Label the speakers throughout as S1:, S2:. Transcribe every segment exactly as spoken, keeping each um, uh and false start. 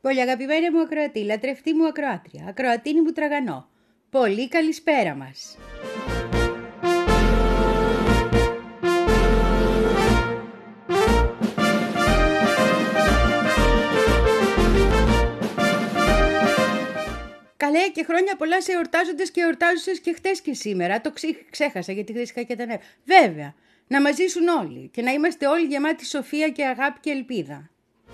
S1: Πολύ αγαπημένη μου ακροατή, λατρευτή μου ακροάτρια, ακροατίνη μου τραγανό. Πολύ καλησπέρα μας. Καλέ και χρόνια πολλά σε εορτάζοντες και εορτάζουσες και χτες και σήμερα. Το ξέχασα γιατί χθες είχα και τα νεύρα. Βέβαια, να μας ζήσουν όλοι και να είμαστε όλοι γεμάτοι σοφία και αγάπη και ελπίδα.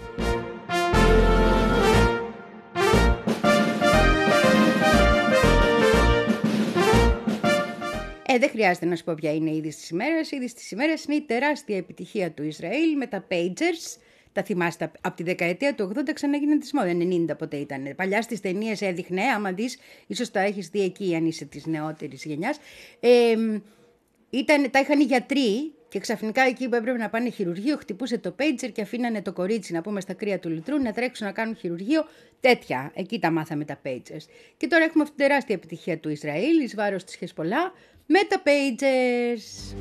S1: Ε, δεν χρειάζεται να σου πω ποια είναι η είδηση της ημέρας. Η είδηση της ημέρας είναι η τεράστια επιτυχία του Ισραήλ με τα pagers. Τα θυμάστε, από τη δεκαετία του ογδόντα ξαναγίναν της μόδας, ενενήντα ποτέ ήταν. Παλιά στις ταινίες έδειχνε, άμα δεις, ίσως τα έχεις δει εκεί αν είσαι της νεότερης γενιάς. Ε, ήταν, τα είχαν οι γιατροί και ξαφνικά εκεί που έπρεπε να πάνε χειρουργείο, χτυπούσε το pager και αφήνανε το κορίτσι, να πούμε, στα κρύα του λιτρού, να τρέξουν να κάνουν χειρουργείο. Τέτοια, εκεί τα μάθαμε τα pagers. Και τώρα έχουμε αυτή τη τεράστια επιτυχία του Ισραήλ, εις βάρος της Χεσπολά, με τα pagers.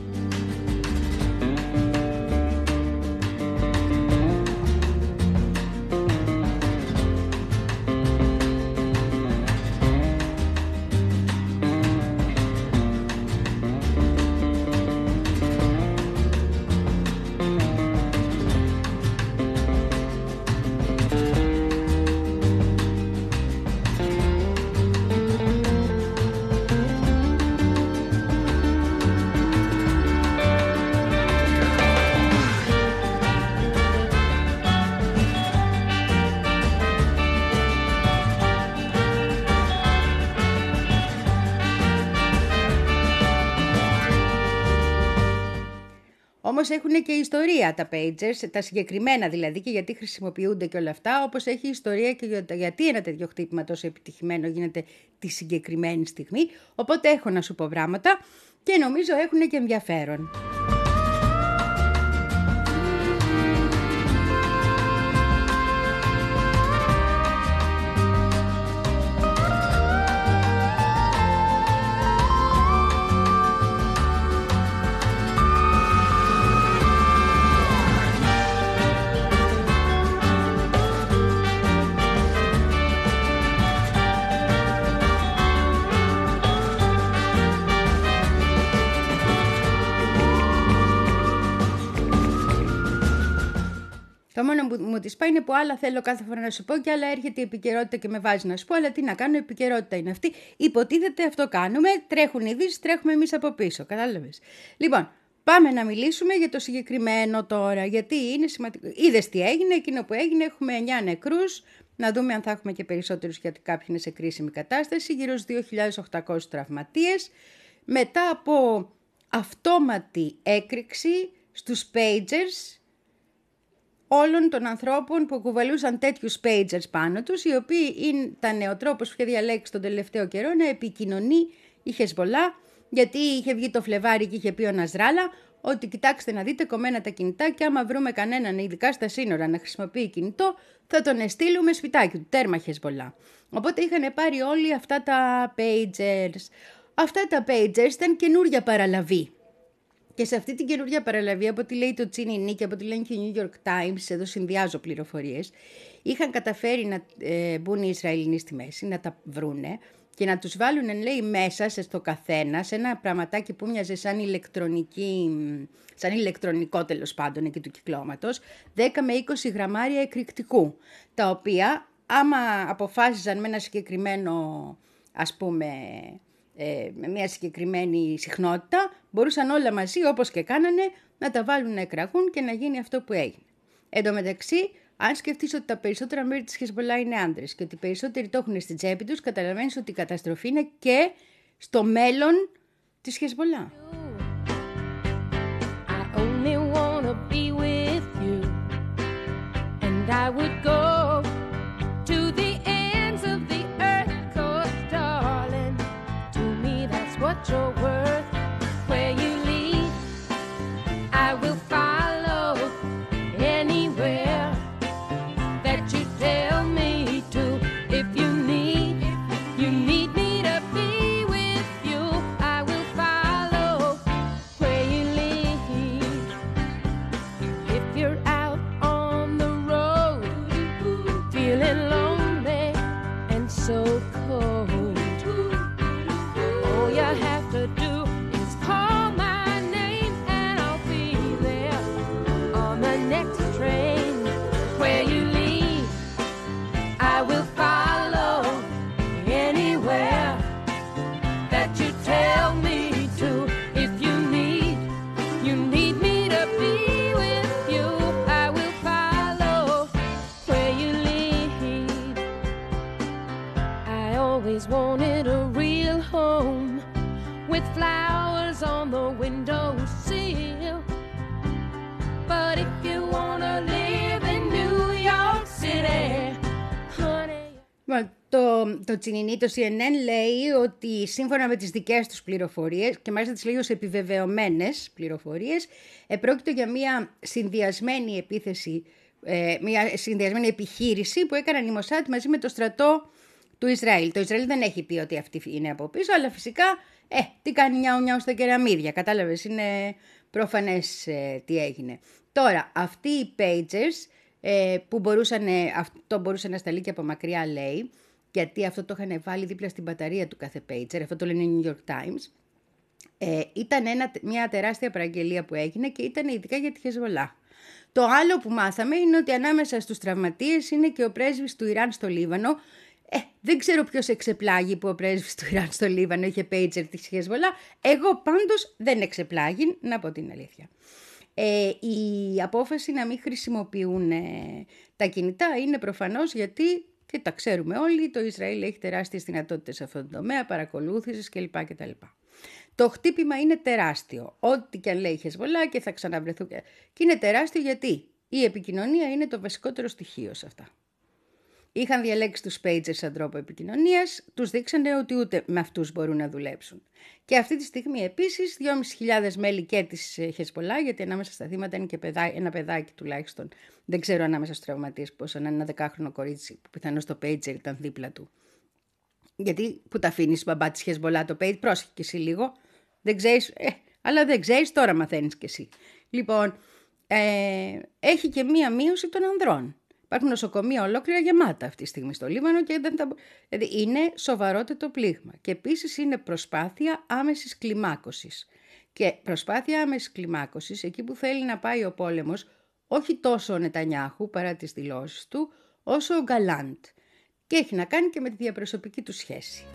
S1: Όμως έχουν και ιστορία τα pagers, τα συγκεκριμένα δηλαδή, και γιατί χρησιμοποιούνται και όλα αυτά, όπως έχει ιστορία και για, γιατί ένα τέτοιο χτύπημα τόσο επιτυχημένο γίνεται τη συγκεκριμένη στιγμή. Οπότε έχω να σου πω πράγματα και νομίζω έχουν και ενδιαφέρον. Το μόνο που μου τη πάει είναι που άλλα θέλω κάθε φορά να σου πω και άλλα έρχεται η επικαιρότητα και με βάζει να σου πω, αλλά τι να κάνω, η επικαιρότητα είναι αυτή. Υποτίθεται αυτό κάνουμε, τρέχουν ειδήσεις, τρέχουμε εμείς από πίσω, κατάλαβες. Λοιπόν, πάμε να μιλήσουμε για το συγκεκριμένο τώρα, γιατί είναι σημαντικό. Είδες τι έγινε, εκείνο που έγινε, έχουμε εννιά νεκρούς, να δούμε αν θα έχουμε και περισσότερους γιατί κάποιοι είναι σε κρίσιμη κατάσταση, γύρω στους δύο χιλιάδες οκτακόσιους τραυματίες, μετά από αυτόματη έκρηξη στους pagers όλων των ανθρώπων που κουβαλούσαν τέτοιους pagers πάνω τους, οι οποίοι ήταν ο τρόπος που είχε διαλέξει τον τελευταίο καιρό να επικοινωνεί η Χεσμπολά, γιατί είχε βγει το Φλεβάρι και είχε πει ο Ναζράλα ότι κοιτάξτε να δείτε κομμένα τα κινητά και άμα βρούμε κανέναν, ειδικά στα σύνορα, να χρησιμοποιεί κινητό, θα τον εστείλουμε σπιτάκι του, τέρμα Χεσμπολά. Οπότε είχαν πάρει όλοι αυτά τα pagers. Αυτά τα pagers ήταν καινούρια παραλαβή. Και σε αυτή την καινούργια παραλαβή, από ό,τι λέει το Τσίνινι και από ό,τι λένε και οι New York Times, εδώ συνδυάζω πληροφορίες, είχαν καταφέρει να ε, μπουν οι Ισραηλινοί στη μέση, να τα βρούνε και να τους βάλουν, λέει, μέσα στο καθένα, σε ένα πραγματάκι που μοιάζε σαν ηλεκτρονική, σαν ηλεκτρονικό τέλος πάντων εκεί του κυκλώματος, δέκα με είκοσι γραμμάρια εκρηκτικού, τα οποία άμα αποφάσιζαν με ένα συγκεκριμένο, ας πούμε, Ε, με μια συγκεκριμένη συχνότητα, μπορούσαν όλα μαζί, όπως και κάνανε, να τα βάλουν να εκραγούν και να γίνει αυτό που έγινε. Εν τω μεταξύ, αν σκεφτείς ότι τα περισσότερα μέρη της Χεσμπολά είναι άντρες και ότι οι περισσότεροι το έχουν στην τσέπη τους, καταλαβαίνεις ότι η καταστροφή είναι και στο μέλλον της Χεσμπολά. I only wanna be with you and I would go to the ends of the earth, 'cause darling, to me that's what you're worth. Where you lead, I will follow anywhere that you tell me to. If you need, you need me to be with you, I will follow where you lead. If you're out on the road
S2: train. Where you lead, I will follow anywhere that you tell me to. If you need, you need me to be with you, I will follow where you lead. I always wanted a real home with flowers on the windowsill. But if you wanna live in New York City, honey.
S1: Well, το, το Τσινινί, το σι εν εν λέει ότι σύμφωνα με τις δικές τους πληροφορίες, και μάλιστα τις λέει ως επιβεβαιωμένες πληροφορίες, επρόκειτο για μια συνδυασμένη επίθεση, ε, μια συνδυασμένη επιχείρηση που έκαναν οι Μοσάτ μαζί με το στρατό του Ισραήλ. Το Ισραήλ δεν έχει πει ότι αυτή είναι από πίσω, αλλά φυσικά, ε, τι κάνει νιάου νιάου στα κεραμίδια, κατάλαβες, είναι προφανές ε, τι έγινε. Τώρα, αυτοί οι pagers ε, που μπορούσαν, αυτό μπορούσε να σταλεί και από μακριά, λέει, γιατί αυτό το είχαν βάλει δίπλα στην μπαταρία του κάθε pager, αυτό το λένε οι New York Times, ε, ήταν ένα, μια τεράστια παραγγελία που έγινε και ήταν ειδικά για τη Χεσβολά. Το άλλο που μάθαμε είναι ότι ανάμεσα στους τραυματίες είναι και ο πρέσβης του Ιράν στο Λίβανο. Ε, δεν ξέρω ποιος εξεπλάγει που ο πρέσβης του Ιράν στο Λίβανο είχε pager της Χεσβολά. Εγώ πάντως δεν εξεπλάγει, να πω την αλήθεια. Ε, η απόφαση να μην χρησιμοποιούν ε, τα κινητά είναι προφανώς γιατί, και τα ξέρουμε όλοι, το Ισραήλ έχει τεράστιες δυνατότητες σε αυτόν τον τομέα, παρακολούθησης κλπ. κτλ. Το χτύπημα είναι τεράστιο. Ό,τι και αν λέει η Χεσβολά και θα ξαναβρεθούν. Και είναι τεράστιο γιατί η επικοινωνία είναι το βασικότερο στοιχείο σε αυτά. Είχαν διαλέξει τους pagers σαν τρόπο επικοινωνίας, τους δείξανε ότι ούτε με αυτούς μπορούν να δουλέψουν. Και αυτή τη στιγμή επίσης δυόμισι χιλιάδες μέλη και της Χεσβολά, γιατί ανάμεσα στα θύματα είναι και παιδά, ένα παιδάκι τουλάχιστον, δεν ξέρω ανάμεσα στους τραυματίες πόσο, να είναι ένα δεκάχρονο κορίτσι που πιθανώς το pager ήταν δίπλα του. Γιατί που τα αφήνεις μπαμπά της Χεσβολά το pager, πρόσεχε κι εσύ λίγο, δεν ξέρεις, ε, αλλά δεν ξέρεις, τώρα μαθαίνεις κι εσύ. Λοιπόν, ε, έχει και μία μείωση των ανδρών. Υπάρχουν νοσοκομεία ολόκληρα γεμάτα αυτή τη στιγμή στο Λίβανο και δεν τα... δηλαδή είναι σοβαρότατο πλήγμα. Και επίσης είναι προσπάθεια άμεσης κλιμάκωσης. Και προσπάθεια άμεσης κλιμάκωσης εκεί που θέλει να πάει ο πόλεμος, όχι τόσο ο Νετανιάχου παρά τις δηλώσεις του, όσο ο Γκαλάντ. Και έχει να κάνει και με τη διαπροσωπική του σχέση.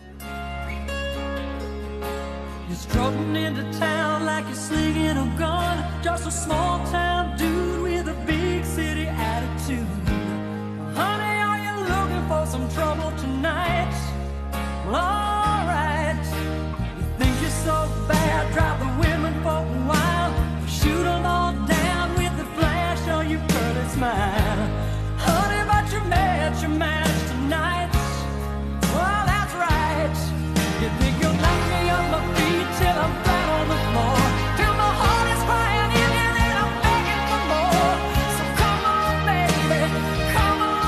S3: Honey, are you looking for some trouble tonight? Well, all right. You think you're so bad, drop the women for a while. Shoot them all down with the flash on your pretty smile. Honey, but you're mad, you're mad tonight. Well, that's right. You think you'll knock me on my feet till I'm flat on the floor, till my heart is crying in and then I'm begging for more. So come on, baby, come on.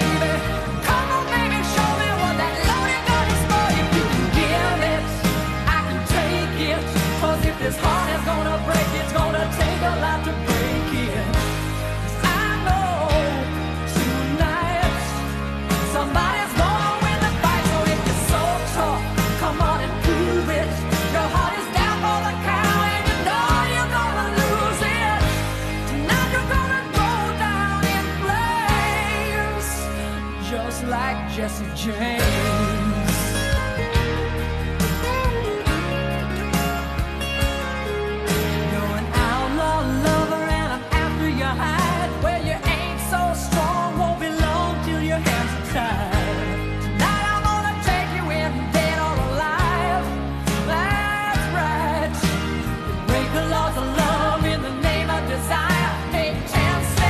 S3: This heart is gonna break, it's gonna take a lot to break it. 'Cause I know tonight somebody's gonna win the fight. So if you're so tough, come on and prove it. Your heart is down for the count and you know you're gonna lose it. Tonight you're gonna go down in flames, just like Jesse James.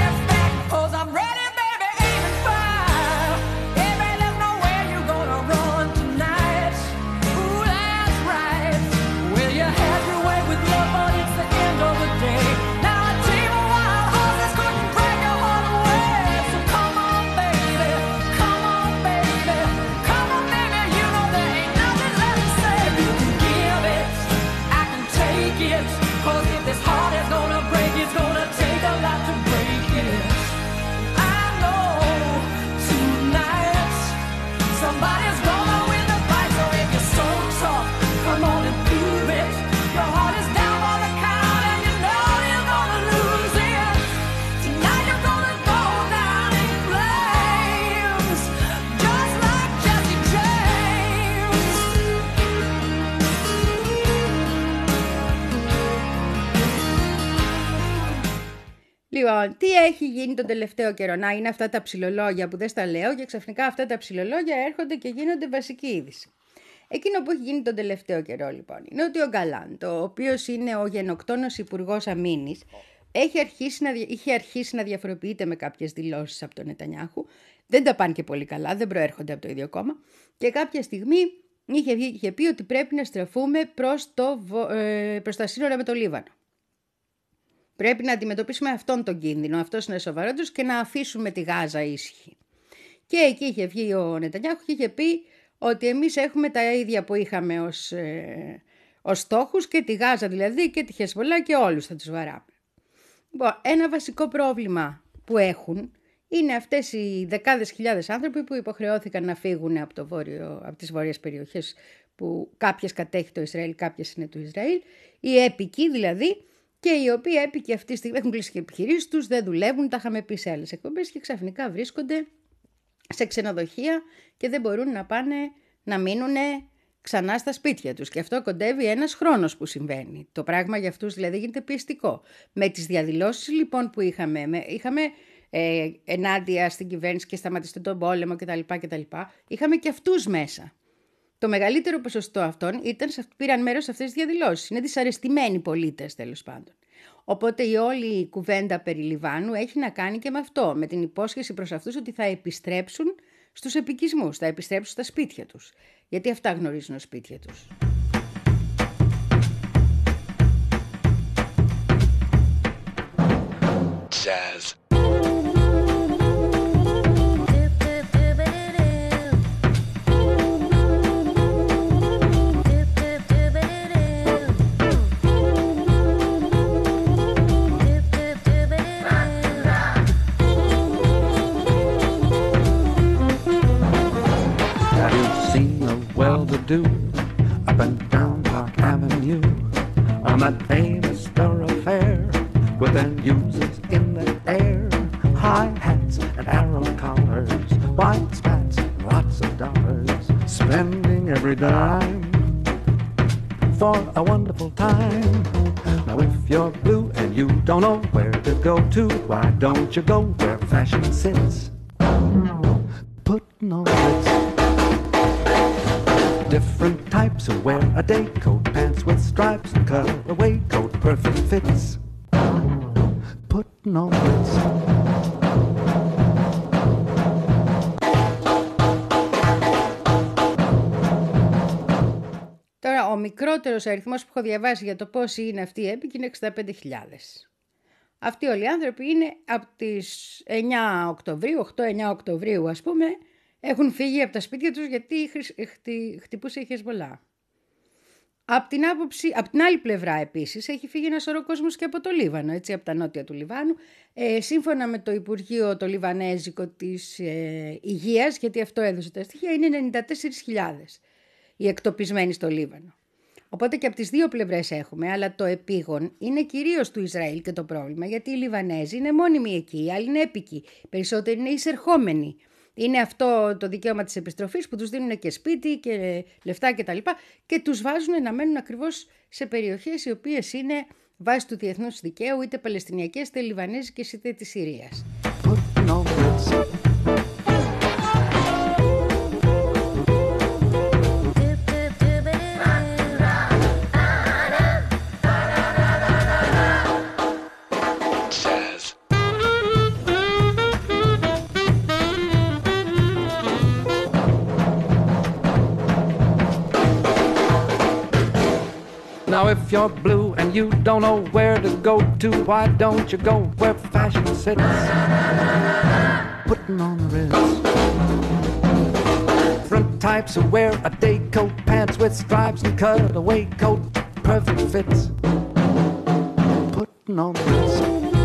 S3: Run.
S1: Λοιπόν, τι έχει γίνει τον τελευταίο καιρό? Να, είναι αυτά τα ψιλολόγια που δεν στα λέω και ξαφνικά αυτά τα ψιλολόγια έρχονται και γίνονται βασική είδηση. Εκείνο που έχει γίνει τον τελευταίο καιρό λοιπόν είναι ότι ο Γκαλάντ, ο οποίος είναι ο γενοκτόνος υπουργός αμήνης, έχει αρχίσει να, είχε αρχίσει να διαφοροποιείται με κάποιες δηλώσεις από τον Νετανιάχου. Δεν τα πάνε και πολύ καλά, δεν προέρχονται από το ίδιο κόμμα. Και κάποια στιγμή είχε, είχε πει ότι πρέπει να στραφούμε προς, το, ε, προς τα σύνορα με το Λίβανο. Πρέπει να αντιμετωπίσουμε αυτόν τον κίνδυνο, αυτός είναι σοβαρότερος, και να αφήσουμε τη Γάζα ήσυχη. Και εκεί είχε βγει ο Νετανιάχου και είχε πει ότι εμείς έχουμε τα ίδια που είχαμε ως, ε, ως στόχους, και τη Γάζα δηλαδή και τη Χεσμολά, και όλους θα τους βαράμε. Λοιπόν, ένα βασικό πρόβλημα που έχουν είναι αυτές οι δεκάδες χιλιάδες άνθρωποι που υποχρεώθηκαν να φύγουν από, το βόρειο, από τις βόρειες περιοχές που κάποιες κατέχει το Ισραήλ, κάποιες είναι του Ισραήλ, οι έπικοι δηλαδή, και οι οποίοι έπικοι αυτή τη στιγμή έχουν κλείσει και επιχειρήσεις τους, δεν δουλεύουν, τα είχαμε πει σε άλλες εκπομπές, και ξαφνικά βρίσκονται σε ξενοδοχεία και δεν μπορούν να πάνε να μείνουν ξανά στα σπίτια τους. Και αυτό κοντεύει ένας χρόνος που συμβαίνει. Το πράγμα για αυτούς δηλαδή γίνεται πιεστικό. Με τις διαδηλώσεις λοιπόν που είχαμε, με, είχαμε ε, ενάντια στην κυβέρνηση και σταματήστε τον πόλεμο κτλ, κτλ. Είχαμε και αυτούς μέσα. Το μεγαλύτερο ποσοστό αυτών ήταν, πήραν μέρος σε αυτές τις διαδηλώσεις. Είναι δυσαρεστημένοι πολίτες τέλος πάντων. Οπότε η όλη η κουβέντα περί Λιβάνου έχει να κάνει και με αυτό, με την υπόσχεση προς αυτούς ότι θα επιστρέψουν στους επικισμούς, θα επιστρέψουν στα σπίτια τους. Γιατί αυτά γνωρίζουν ως σπίτια τους.
S4: Jazz. Do up and down Park Avenue on that famous thoroughfare with their users in the air, high hats and arrow collars, white spats and lots of dollars, spending every dime for a wonderful time. Now if you're blue and you don't know where to go to, why don't you go where fashion sits, putting on Ritz. Different types who wear a day coat, pants with stripes and cutaway coat, perfect fits, putting on Ritz.
S1: Τώρα ο μικρότερος αριθμός που έχω διαβάσει για το πόσοι είναι αυτοί οι έπικοι είναι εξήντα πέντε χιλιάδες. Αυτοί όλοι οι άνθρωποι είναι από τις εννιά Οκτωβρίου, οκτώ εννιά Οκτωβρίου ας πούμε, έχουν φύγει από τα σπίτια τους γιατί χτυπούσε η Χεσμολά. Από την, άποψη, από την άλλη πλευρά επίσης έχει φύγει ένα σωρό κόσμος και από το Λίβανο, έτσι, από τα νότια του Λιβάνου. Ε, σύμφωνα με το Υπουργείο το Λιβανέζικο της ε, Υγείας, γιατί αυτό έδωσε τα στοιχεία, είναι ενενήντα τέσσερις χιλιάδες οι εκτοπισμένοι στο Λίβανο. Οπότε και από τις δύο πλευρές έχουμε, αλλά το επίγον είναι κυρίως του Ισραήλ και το πρόβλημα, γιατί οι Λιβανέζοι είναι μόνιμοι εκεί, οι άλλοι είναι έπικοι, περισσότεροι είναι εισερχόμενοι. Είναι αυτό το δικαίωμα της επιστροφής που τους δίνουν και σπίτι και λεφτά και τα λοιπά και τους βάζουν να μένουν ακριβώς σε περιοχές οι οποίες είναι βάσει του διεθνούς δικαίου, είτε παλαιστινιακές, είτε λιβανέζικες, είτε της Συρίας.
S4: Now if you're blue and you don't know where to go to, why don't you go where fashion sits, putting on the Ritz. Different types who wear a day coat, pants with stripes and cutaway coat, perfect fits, putting on the Ritz.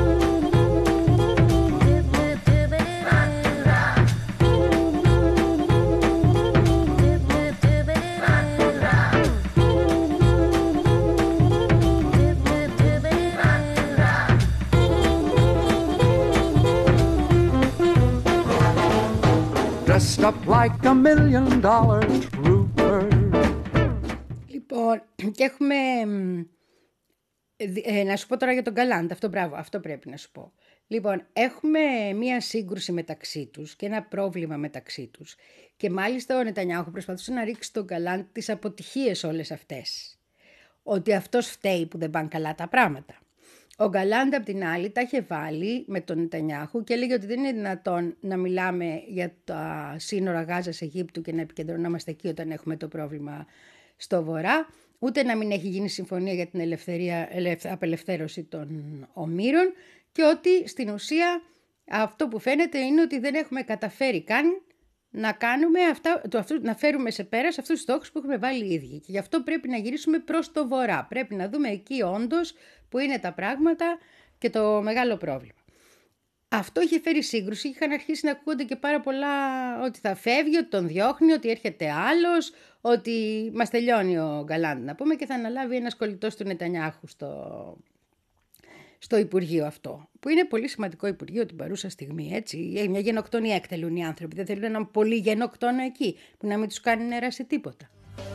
S4: Dressed up like a million dollar trooper.
S1: Λοιπόν, και έχουμε... Ε, να σου πω τώρα για τον Γκαλάντ, αυτό μπράβο, αυτό πρέπει να σου πω. Λοιπόν, έχουμε μία σύγκρουση μεταξύ τους και ένα πρόβλημα μεταξύ τους. Και μάλιστα ο Νετανιάχου προσπαθούσε να ρίξει τον Γκαλάντ τις αποτυχίες όλες αυτές. Ότι αυτός φταίει που δεν πάνε καλά τα πράγματα. Ο Γκαλάντ απ' την άλλη τα είχε βάλει με τον Νετανιάχου και έλεγε ότι δεν είναι δυνατόν να μιλάμε για τα σύνορα Γάζας-Αιγύπτου και να επικεντρωνόμαστε εκεί όταν έχουμε το πρόβλημα στο βορρά, ούτε να μην έχει γίνει συμφωνία για την ελευθερία, απελευθέρωση των ομήρων και ότι στην ουσία αυτό που φαίνεται είναι ότι δεν έχουμε καταφέρει καν να κάνουμε αυτά, το, αυτό, να φέρουμε σε πέρας αυτούς τους στόχους που έχουμε βάλει οι ίδιοι. Και γι' αυτό πρέπει να γυρίσουμε προς το βορρά. Πρέπει να δούμε εκεί όντως που είναι τα πράγματα και το μεγάλο πρόβλημα. Αυτό είχε φέρει σύγκρουση, είχαν αρχίσει να ακούγονται και πάρα πολλά ότι θα φεύγει, ότι τον διώχνει, ότι έρχεται άλλος, ότι μας τελειώνει ο Γκαλάντ να πούμε και θα αναλάβει ένας κολλητός του Νετανιάχου στο, στο Υπουργείο αυτό. Που είναι πολύ σημαντικό Υπουργείο την παρούσα στιγμή, έτσι. Μια γενοκτονία εκτελούν οι άνθρωποι. Δεν θέλουν έναν πολύ γενοκτόνο εκεί, που να μην τους κάνει νερά σε τίποτα.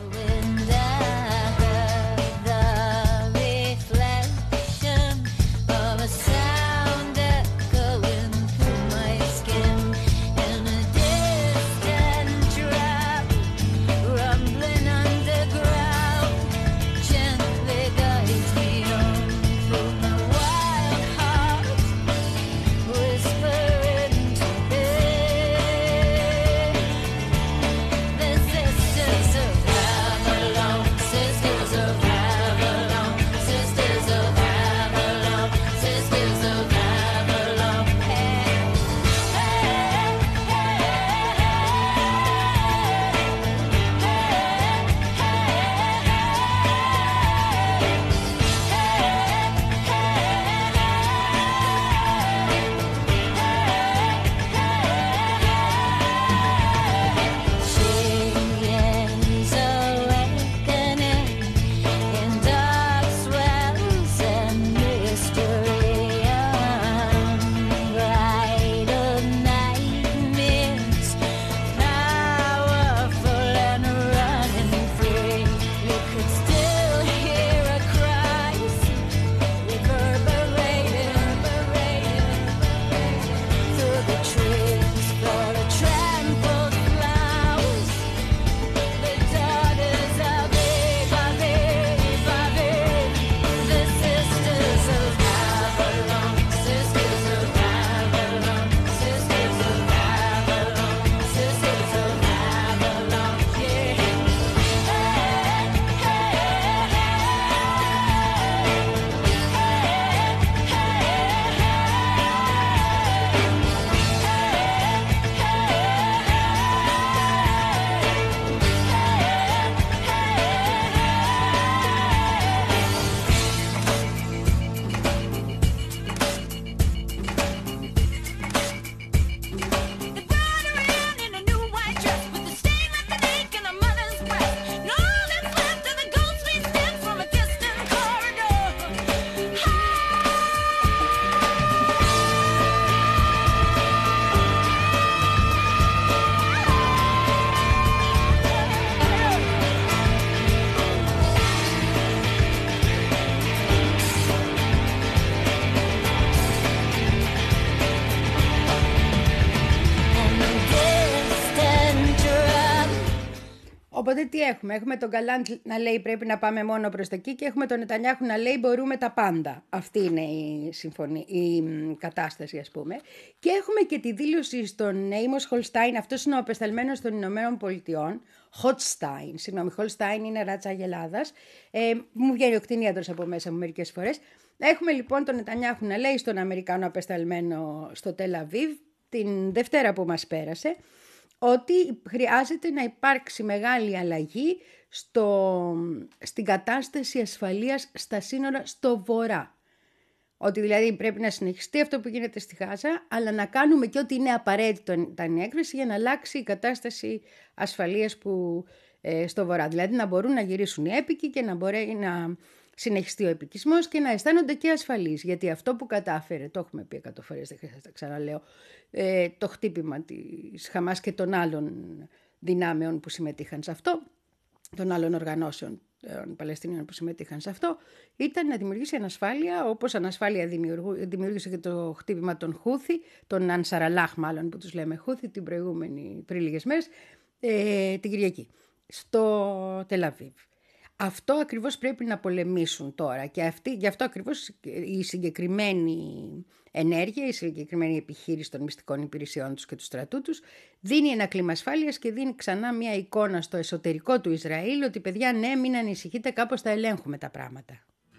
S1: Οπότε τι έχουμε, έχουμε τον Γκαλάντ να λέει πρέπει να πάμε μόνο προς τα εκεί και έχουμε τον Νετανιάχου να λέει μπορούμε τα πάντα. Αυτή είναι η, συμφωνή, η κατάσταση ας πούμε. Και έχουμε και τη δήλωση στον Έιμος Χολστάιν, αυτός είναι ο απεσταλμένος των Ηνωμένων Πολιτειών, Χοτστάιν, συγγνώμη, Χολστάιν είναι ράτσα Αγελάδας, ε, μου βγαίνει ο κτηνίατρος από μέσα μου μερικές φορές. Έχουμε λοιπόν τον Νετανιάχου να λέει στον Αμερικάνο απεσταλμένο στο Τελ Αβίβ την Δευτέρα που μας πέρασε, ότι χρειάζεται να υπάρξει μεγάλη αλλαγή στο, στην κατάσταση ασφαλείας στα σύνορα στο βορρά. Ότι δηλαδή πρέπει να συνεχιστεί αυτό που γίνεται στη Γάζα, αλλά να κάνουμε και ό,τι είναι απαραίτητο ήταν η έκφραση για να αλλάξει η κατάσταση ασφαλείας που, ε, στο βορρά. Δηλαδή να μπορούν να γυρίσουν οι έπικοι και να μπορεί να συνεχιστεί ο επικισμός και να αισθάνονται και ασφαλείς. Γιατί αυτό που κατάφερε, το έχουμε πει εκατό φορές, δεν χρειάζεται να ξαναλέω, ε, το χτύπημα της Χαμάς και των άλλων δυνάμεων που συμμετείχαν σε αυτό, των άλλων οργανώσεων των Παλαιστινίων που συμμετείχαν σε αυτό, ήταν να δημιουργήσει ανασφάλεια, όπως ανασφάλεια δημιούργησε και το χτύπημα των Χούθη, των Ανσαραλάχ μάλλον που τους λέμε Χούθη, την προηγούμενη, πριν λίγες μέρες, ε, την Κυριακή, στο Τελαβίβ. Αυτό ακριβώς πρέπει να πολεμήσουν τώρα και αυτή, γι' αυτό ακριβώς η συγκεκριμένη ενέργεια, η συγκεκριμένη επιχείρηση των μυστικών υπηρεσιών τους και του στρατού τους δίνει ένα κλίμα ασφάλειας και δίνει ξανά μια εικόνα στο εσωτερικό του Ισραήλ ότι παιδιά ναι, μην ανησυχείτε, κάπως τα ελέγχουμε τα πράγματα.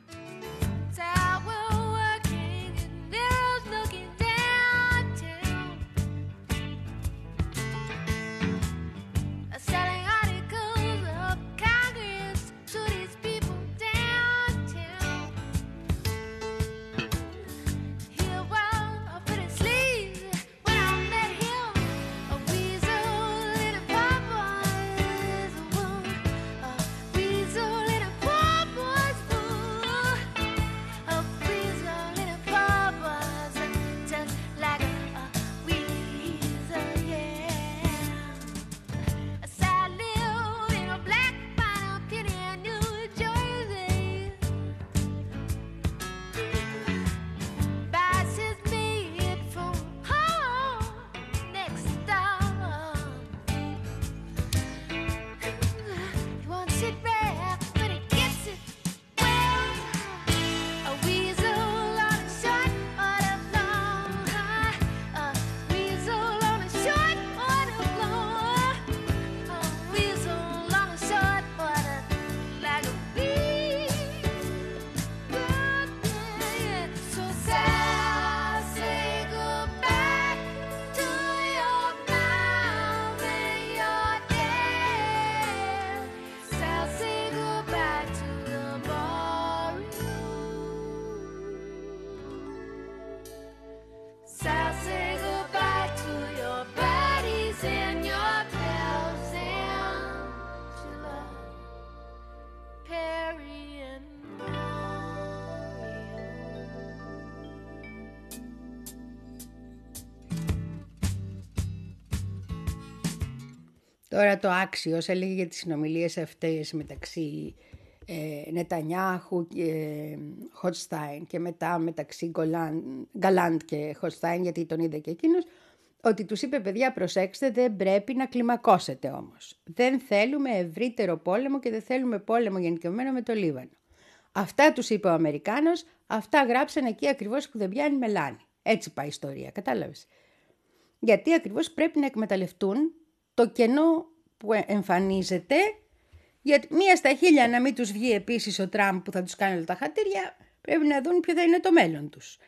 S1: Τώρα το Άξιος έλεγε για τις συνομιλίες αυτές μεταξύ ε, Νετανιάχου και ε, Χοτστάιν και μετά μεταξύ Γκαλάντ και Χοτστάιν, γιατί τον είδε και εκείνος, ότι τους είπε παιδιά προσέξτε, δεν πρέπει να κλιμακώσετε όμως. Δεν θέλουμε ευρύτερο πόλεμο και δεν θέλουμε πόλεμο γενικευμένο με το Λίβανο. Αυτά τους είπε ο Αμερικάνος, αυτά γράψαν εκεί ακριβώς που δεν πιάνει μελάνι. Έτσι πάει η ιστορία, κατάλαβες. Γιατί ακριβώς πρέπει να εκμεταλλευτούν το κενό που εμφανίζεται, γιατί μία στα χίλια να μην τους βγει επίσης ο Τραμπ που θα τους κάνει όλα τα χατήρια, πρέπει να δουν ποιο θα είναι το μέλλον τους.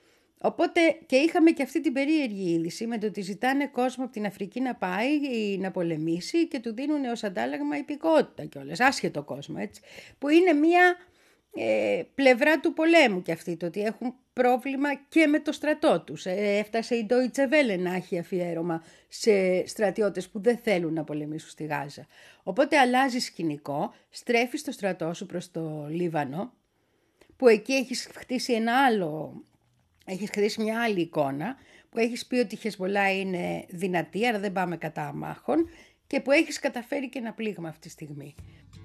S1: Οπότε και είχαμε και αυτή την περίεργη είδηση με το ότι ζητάνε κόσμο από την Αφρική να πάει ή να πολεμήσει και του δίνουν ως αντάλλαγμα υπηκότητα κιόλας, άσχετο κόσμο έτσι, που είναι μία ε, πλευρά του πολέμου κι αυτή, το ότι έχουν πρόβλημα και με το στρατό τους. Ε, έφτασε η Deutsche Welle να έχει αφιέρωμα σε στρατιώτες που δεν θέλουν να πολεμήσουν στη Γάζα. Οπότε αλλάζει σκηνικό, στρέφεις το στρατό σου προς το Λίβανο, που εκεί έχεις χτίσει ένα άλλο... Έχεις χτίσει μια άλλη εικόνα που έχεις πει ότι η Χεσμολά είναι δυνατή, άρα δεν πάμε κατά αμάχων και που έχεις καταφέρει και ένα πλήγμα αυτή τη στιγμή.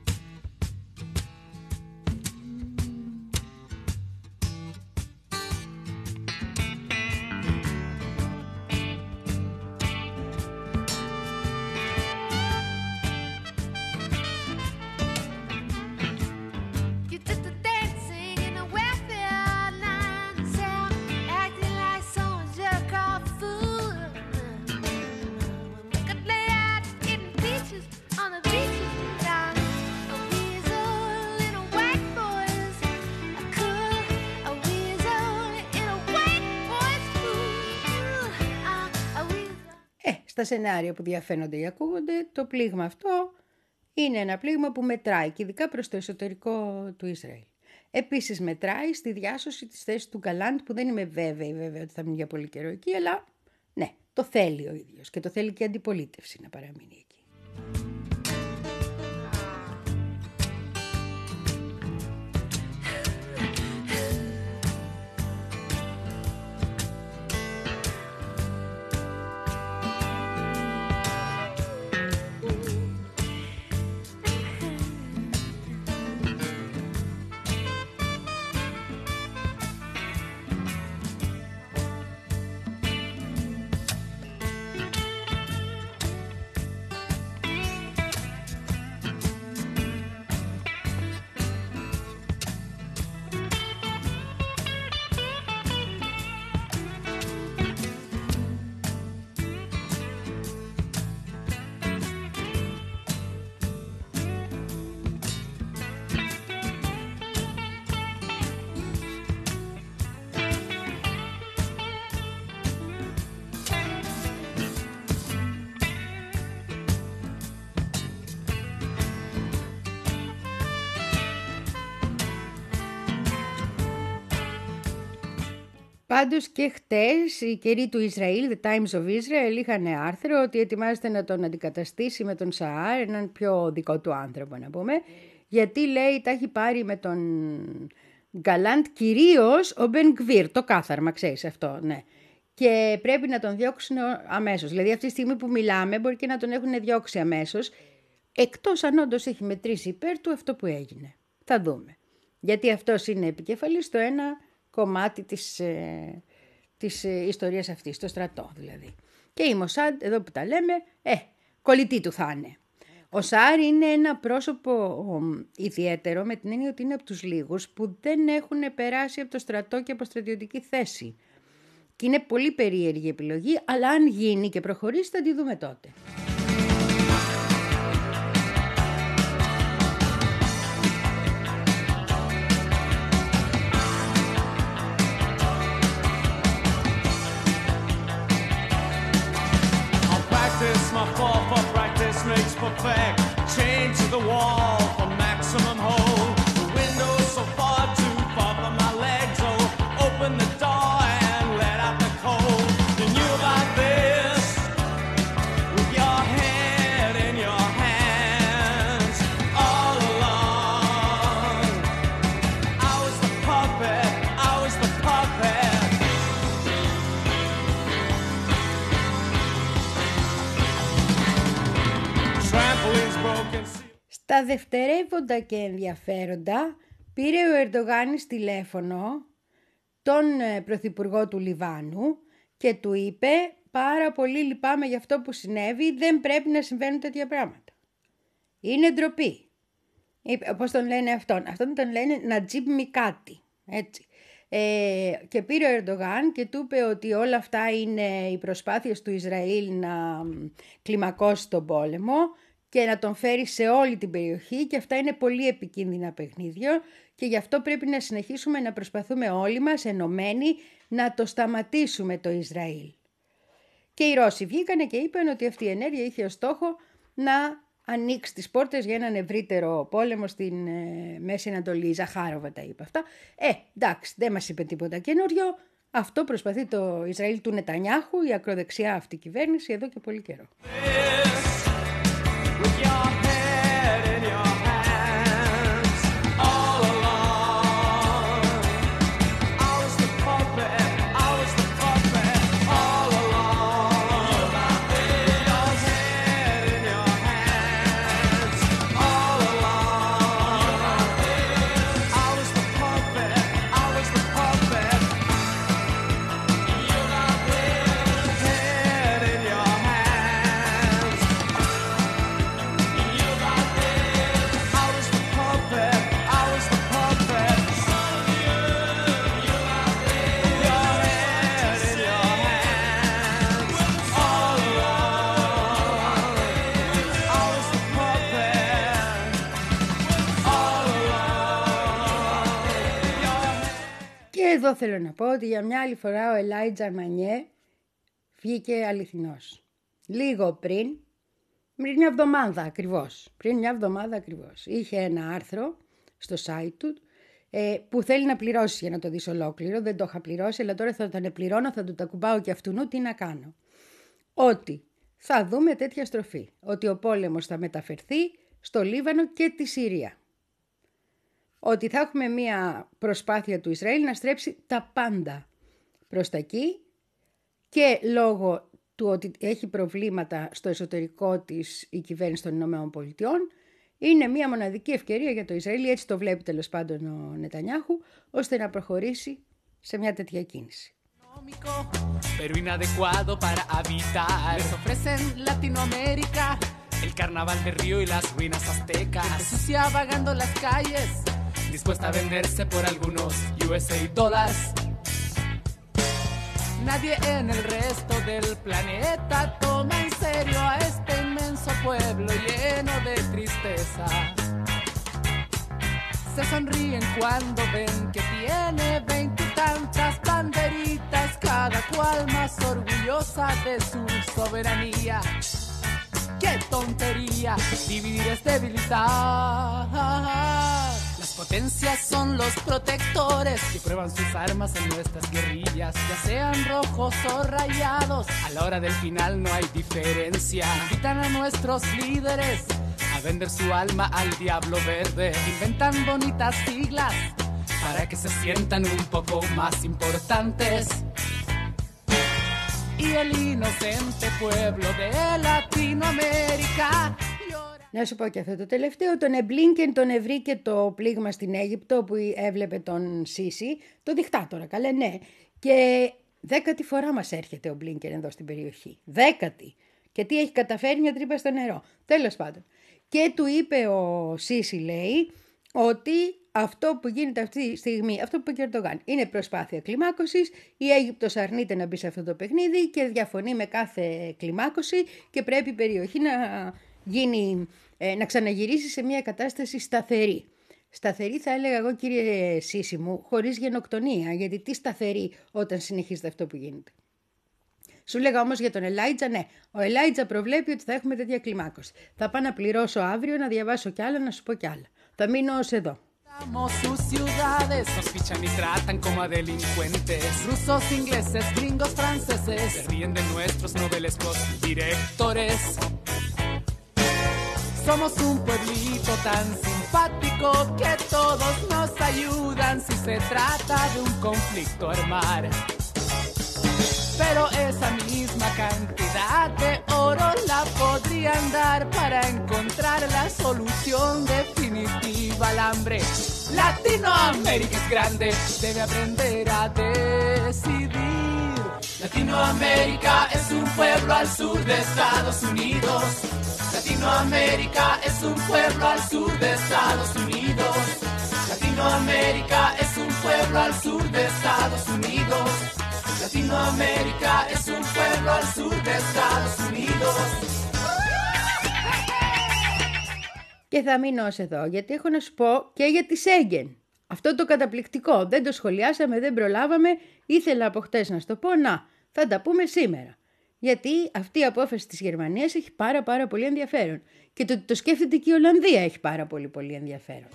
S1: Στα σενάρια που διαφαίνονται ή ακούγονται, το πλήγμα αυτό είναι ένα πλήγμα που μετράει και ειδικά προς το εσωτερικό του Ισραήλ. Επίσης μετράει στη διάσωση της θέσης του Γκαλάντ, που δεν είμαι βέβαιη βέβαια ότι θα μείνει για πολύ καιρό εκεί, αλλά ναι, το θέλει ο ίδιος και το θέλει και η αντιπολίτευση να παραμείνει εκεί. Πάντως και χτες οι καιροί του Ισραήλ, The Times of Israel, είχαν άρθρο ότι ετοιμάζεται να τον αντικαταστήσει με τον Σαάρ, έναν πιο δικό του άνθρωπο να πούμε, γιατί λέει τα έχει πάρει με τον Γκαλάντ κυρίως ο Μπεν Γκβίρ, το κάθαρμα ξέρεις αυτό, ναι. Και πρέπει να τον διώξουν αμέσως. Δηλαδή αυτή τη στιγμή που μιλάμε μπορεί και να τον έχουν διώξει αμέσως, εκτός αν όντως έχει μετρήσει υπέρ του αυτό που έγινε. Θα δούμε. Γιατί αυτός είναι επικεφαλής στο ένα κομμάτι της, ε, της ε, ιστορίας αυτής, το στρατό δηλαδή. Και η Μοσάντ, εδώ που τα λέμε, ε, κολλητή του θα είναι. Ο Σαάρ είναι ένα πρόσωπο ο, ιδιαίτερο με την έννοια ότι είναι από τους λίγους που δεν έχουν περάσει από το στρατό και από στρατιωτική θέση. Και είναι πολύ περίεργη η επιλογή, αλλά αν γίνει και προχωρήσει θα τη δούμε τότε.
S5: My fall for practice makes perfect. Chained to the wall for maximum hold. The window's so far too far from my legs. Oh, open the door and let out the cold. You knew about this with your head in your hands all along. I was the puppet. I was the puppet.
S1: Στα δευτερεύοντα και ενδιαφέροντα πήρε ο Ερντογάνης τηλέφωνο τον πρωθυπουργό του Λιβάνου και του είπε πάρα πολύ λυπάμαι για αυτό που συνέβη, δεν πρέπει να συμβαίνουν τέτοια πράγματα. Είναι ντροπή. Πώς τον λένε αυτόν, αυτόν τον λένε Νατζίμπ Μικάτι, έτσι. Ε, και πήρε ο Ερντογάν και του είπε ότι όλα αυτά είναι οι προσπάθειες του Ισραήλ να κλιμακώσει τον πόλεμο και να τον φέρει σε όλη την περιοχή και αυτά είναι πολύ επικίνδυνα παιχνίδια και γι' αυτό πρέπει να συνεχίσουμε να προσπαθούμε όλοι μας ενωμένοι να το σταματήσουμε το Ισραήλ. Και οι Ρώσοι βγήκανε και είπαν ότι αυτή η ενέργεια είχε ως στόχο να ανοίξει τις πόρτες για έναν ευρύτερο πόλεμο στην ε, Μέση Ανατολή. Ζαχάροβα τα είπε αυτά. Ε, εντάξει, δεν μας είπε τίποτα καινούριο. Αυτό προσπαθεί το Ισραήλ του Νετανιάχου, η ακροδεξιά αυτή κυβέρνηση, εδώ και πολύ καιρό. Εδώ θέλω να πω ότι για μια άλλη φορά ο Ελάιτζα Μανιέ βγήκε αληθινός. Λίγο πριν, πριν μια εβδομάδα ακριβώς, πριν μια εβδομάδα ακριβώς, είχε ένα άρθρο στο site του ε, που θέλει να πληρώσει για να το δεις ολόκληρο. Δεν το είχα πληρώσει, αλλά τώρα θα τον πληρώνω, θα του τα κουμπάω και αυτού, τι να κάνω. Ότι θα δούμε τέτοια στροφή, ότι ο πόλεμος θα μεταφερθεί στο Λίβανο και τη Συρία. Ότι θα έχουμε μια προσπάθεια του Ισραήλ να στρέψει τα πάντα προς τα εκεί και λόγω του ότι έχει προβλήματα στο εσωτερικό της η κυβέρνηση των Ηνωμένων Πολιτειών είναι μια μοναδική ευκαιρία για το Ισραήλ, έτσι το βλέπει τέλος πάντων ο Νετανιάχου, ώστε να προχωρήσει σε μια τέτοια κίνηση.
S6: Pero inadecuado para habitar. Les ofrecen Latinoamérica, el carnaval de Río y las ruinas aztecas. Sucia vagando las calles, dispuesta a venderse por algunos U S A dólares. Nadie en el resto del planeta toma en serio a este inmenso pueblo lleno de tristeza. Se sonríen cuando ven que tiene veintitantas banderitas, cada cual más orgullosa de su soberanía. ¡Qué tontería! Dividir es debilitar. Las Potencias son los protectores que prueban sus armas en nuestras guerrillas, ya sean rojos o rayados. A la hora del final no hay diferencia. Invitan a nuestros líderes a vender su alma al diablo verde. Inventan bonitas siglas para que se sientan un poco más importantes. Y el inocente pueblo de Latinoamérica.
S1: Να σου πω και αυτό το τελευταίο, τον Εμπλίνκεν τον ευρήκε το πλήγμα στην Αίγυπτο που έβλεπε τον Σίση, το δικτάτορα, καλέ ναι. Και δέκατη φορά μας έρχεται ο Μπλίνκεν εδώ στην περιοχή, δέκατη. Και τι έχει καταφέρει, μια τρύπα στο νερό, τέλος πάντων. Και του είπε ο Σίση, λέει, ότι αυτό που γίνεται αυτή τη στιγμή, αυτό που είπε ο Ερντογάν, είναι προσπάθεια κλιμάκωσης. Η Αίγυπτος αρνείται να μπει σε αυτό το παιχνίδι και διαφωνεί με κάθε κλιμάκωση και πρέπει η περιοχή να... γίνει, ε, να ξαναγυρίσει σε μια κατάσταση σταθερή. Σταθερή θα έλεγα εγώ, κύριε Σίση μου, χωρίς γενοκτονία, γιατί τι σταθερή όταν συνεχίζεται αυτό που γίνεται. Σου λέγα όμως για τον Ελάιτζα, ναι, ο Ελάιτζα προβλέπει ότι θα έχουμε τέτοια κλιμάκωση. Θα πάω να πληρώσω αύριο, να διαβάσω κι άλλα, να σου πω κι άλλα. Θα μείνω ως εδώ.
S6: Sus ciudades nos fichan y tratan como a delincuentes. Rusos, ingleses, gringos, franceses se ríen de nuestros novelescos directores. Somos un pueblito tan simpático que todos nos ayudan si se trata de un conflicto armar. Pero esa misma cantidad de oro la podrían dar para encontrar la solución definitiva al hambre. Latinoamérica es grande, debe aprender a decidir. Latinoamérica es un pueblo al sur de Estados Unidos. Latinoamérica es un pueblo al sur de Estados Unidos. Latinoamérica es un pueblo al sur de Estados Unidos. Latinoamérica es un pueblo al sur de Estados Unidos.
S1: Και θα μείνω ως εδώ, γιατί έχω να σου πω και για τη Σέγγεν. Αυτό το καταπληκτικό, δεν το σχολιάσαμε, δεν προλάβαμε, ήθελα από χτες να σου το πω, να, θα τα πούμε σήμερα. Γιατί αυτή η απόφαση της Γερμανίας έχει πάρα πάρα πολύ ενδιαφέρον. Και το ότι το σκέφτεται και η Ολλανδία έχει πάρα πολύ πολύ ενδιαφέρον.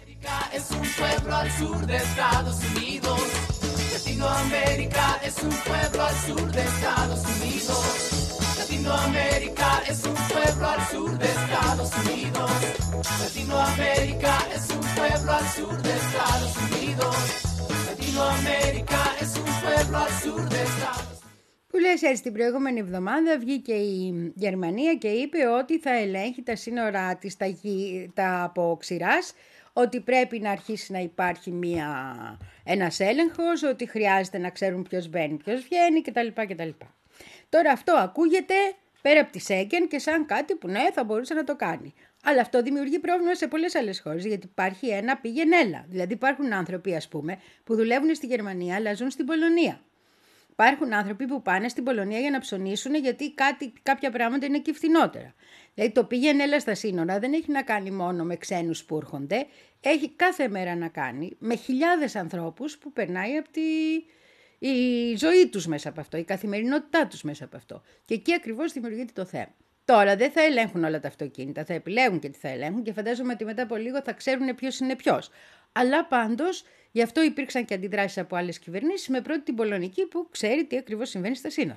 S6: Latinoamérica es un pueblo al sur de Estados Unidos. Latinoamérica es un pueblo al sur de Estados Unidos. Latinoamérica es un pueblo al sur de Estados Unidos. Latinoamérica es un pueblo al sur de Estados Unidos.
S1: Που λες έτσι, την προηγούμενη εβδομάδα βγήκε η Γερμανία και είπε ότι θα ελέγχει τα σύνορα της τα, τα από ξηράς, ότι πρέπει να αρχίσει να υπάρχει μια, ένας έλεγχος, ότι χρειάζεται να ξέρουν ποιος μπαίνει, ποιος βγαίνει κτλ. κτλ. Τώρα αυτό ακούγεται πέρα από τη Σέγγεν και σαν κάτι που ναι θα μπορούσε να το κάνει. Αλλά αυτό δημιουργεί πρόβλημα σε πολλές άλλες χώρες, γιατί υπάρχει ένα πήγαινέλα. Δηλαδή υπάρχουν άνθρωποι, ας πούμε, που δουλεύουν στη Γερμανία αλλά ζουν στην Πολωνία. Υπάρχουν άνθρωποι που πάνε στην Πολωνία για να ψωνίσουν, γιατί κάτι, κάποια πράγματα είναι και φθηνότερα. Δηλαδή το πήγαινε έλα στα σύνορα δεν έχει να κάνει μόνο με ξένους που έρχονται, έχει κάθε μέρα να κάνει με χιλιάδες ανθρώπους που περνάει από τη... η ζωή τους μέσα από αυτό, η καθημερινότητά τους μέσα από αυτό. Και εκεί ακριβώς δημιουργείται το θέμα. Τώρα δεν θα ελέγχουν όλα τα αυτοκίνητα, θα επιλέγουν και τι θα ελέγχουν και φαντάζομαι ότι μετά από λίγο θα ξέρουν ποιος είναι ποιος. Αλλά πάντως γι' αυτό υπήρξαν και αντιδράσεις από άλλες κυβερνήσεις, με πρώτη την πολωνική που ξέρει τι ακριβώς συμβαίνει στα σύνορα.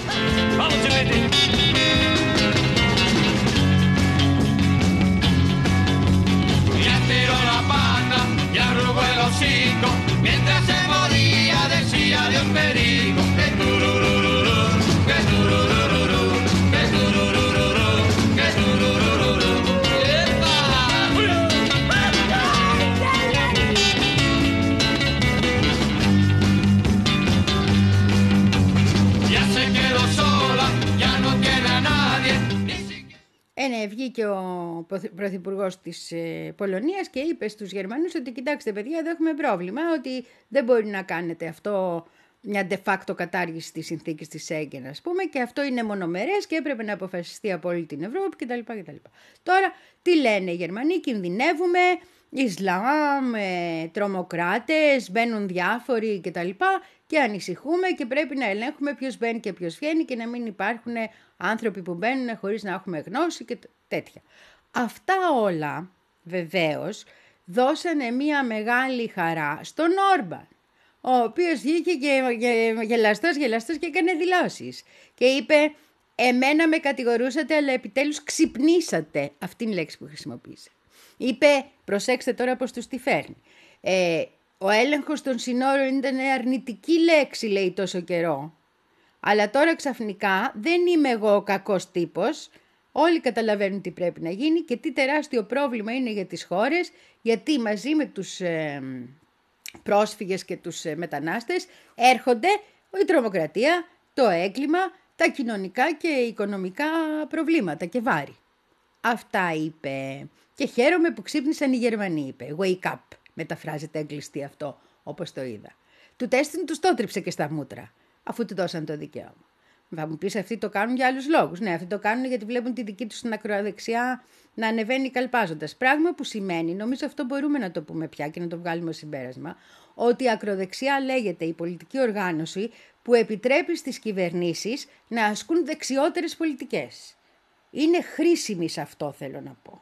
S1: Ε, βγήκε ο πρωθυπουργός της Πολωνίας και είπε στους Γερμανούς ότι κοιτάξτε παιδιά, εδώ έχουμε πρόβλημα, ότι δεν μπορεί να κάνετε αυτό μια de facto κατάργηση της συνθήκης της Σέγγεν, ας πούμε, και αυτό είναι μονομερές και έπρεπε να αποφασιστεί από όλη την Ευρώπη κτλ. κτλ. Τώρα, τι λένε οι Γερμανοί, κινδυνεύουμε, Ισλάμ, ε, τρομοκράτες, μπαίνουν διάφοροι κτλ. Και ανησυχούμε και πρέπει να ελέγχουμε ποιος μπαίνει και ποιος βγαίνει και να μην υπάρχουν άνθρωποι που μπαίνουν χωρίς να έχουμε γνώση και τέτοια. Αυτά όλα βεβαίως δώσανε μία μεγάλη χαρά στον Όρμπαν, ο οποίος βγήκε και γελαστός γελαστός και έκανε δηλώσεις και είπε «Εμένα με κατηγορούσατε, αλλά επιτέλους ξυπνήσατε». Αυτή είναι η λέξη που χρησιμοποίησε. Είπε, προσέξτε τώρα πώς τους τη φέρνει. Ε, ο έλεγχος των συνόρων ήταν αρνητική λέξη, λέει, τόσο καιρό. Αλλά τώρα ξαφνικά δεν είμαι εγώ ο κακός τύπος. Όλοι καταλαβαίνουν τι πρέπει να γίνει και τι τεράστιο πρόβλημα είναι για τις χώρες, γιατί μαζί με τους ε, πρόσφυγες και τους ε, μετανάστες έρχονται η τρομοκρατία, το έγκλημα, τα κοινωνικά και οικονομικά προβλήματα και βάρη. Αυτά είπε. Και χαίρομαι που ξύπνησαν οι Γερμανοί, είπε. Wake up, μεταφράζεται αγγλιστή αυτό, όπως το είδα. Του τέστην τους το τρίψε και στα μούτρα, αφού του δώσαν το δικαίωμα. Θα μου πεις, αυτοί το κάνουν για άλλους λόγους. Ναι, αυτοί το κάνουν γιατί βλέπουν τη δική τους την ακροδεξιά να ανεβαίνει καλπάζοντας. Πράγμα που σημαίνει, νομίζω αυτό μπορούμε να το πούμε πια και να το βγάλουμε ως συμπέρασμα, ότι η ακροδεξιά λέγεται η πολιτική οργάνωση που επιτρέπει στις κυβερνήσεις να ασκούν δεξιότερες πολιτικές. Είναι χρήσιμη σε αυτό, θέλω να πω.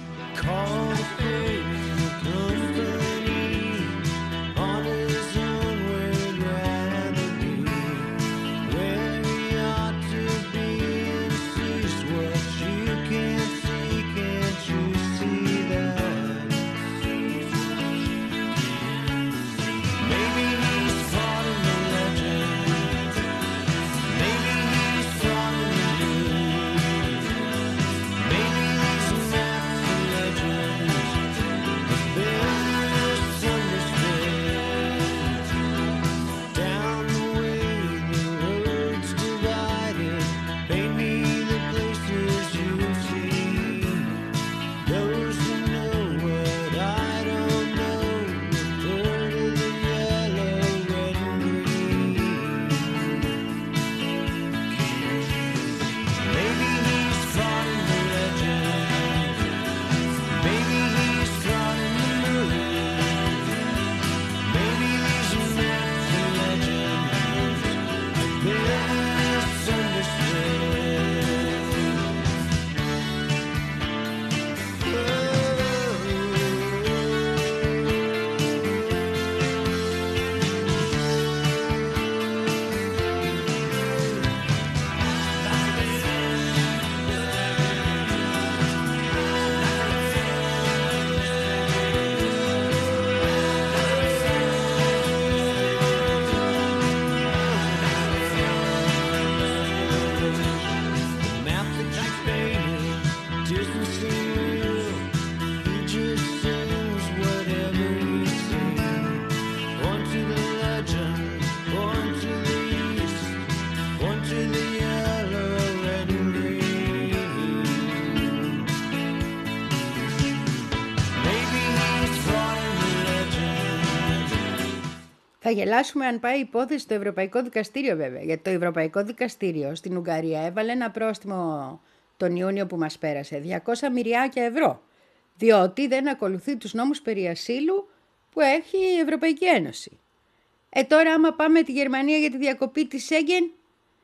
S1: Θα γελάσουμε αν πάει υπόθεση στο Ευρωπαϊκό Δικαστήριο, βέβαια. Γιατί το Ευρωπαϊκό Δικαστήριο στην Ουγγαρία έβαλε ένα πρόστιμο τον Ιούνιο που μας πέρασε, διακόσια μυριάκια ευρώ. Διότι δεν ακολουθεί τους νόμους περί ασύλου που έχει η Ευρωπαϊκή Ένωση. Ε, τώρα άμα πάμε τη Γερμανία για τη διακοπή της Σέγγεν,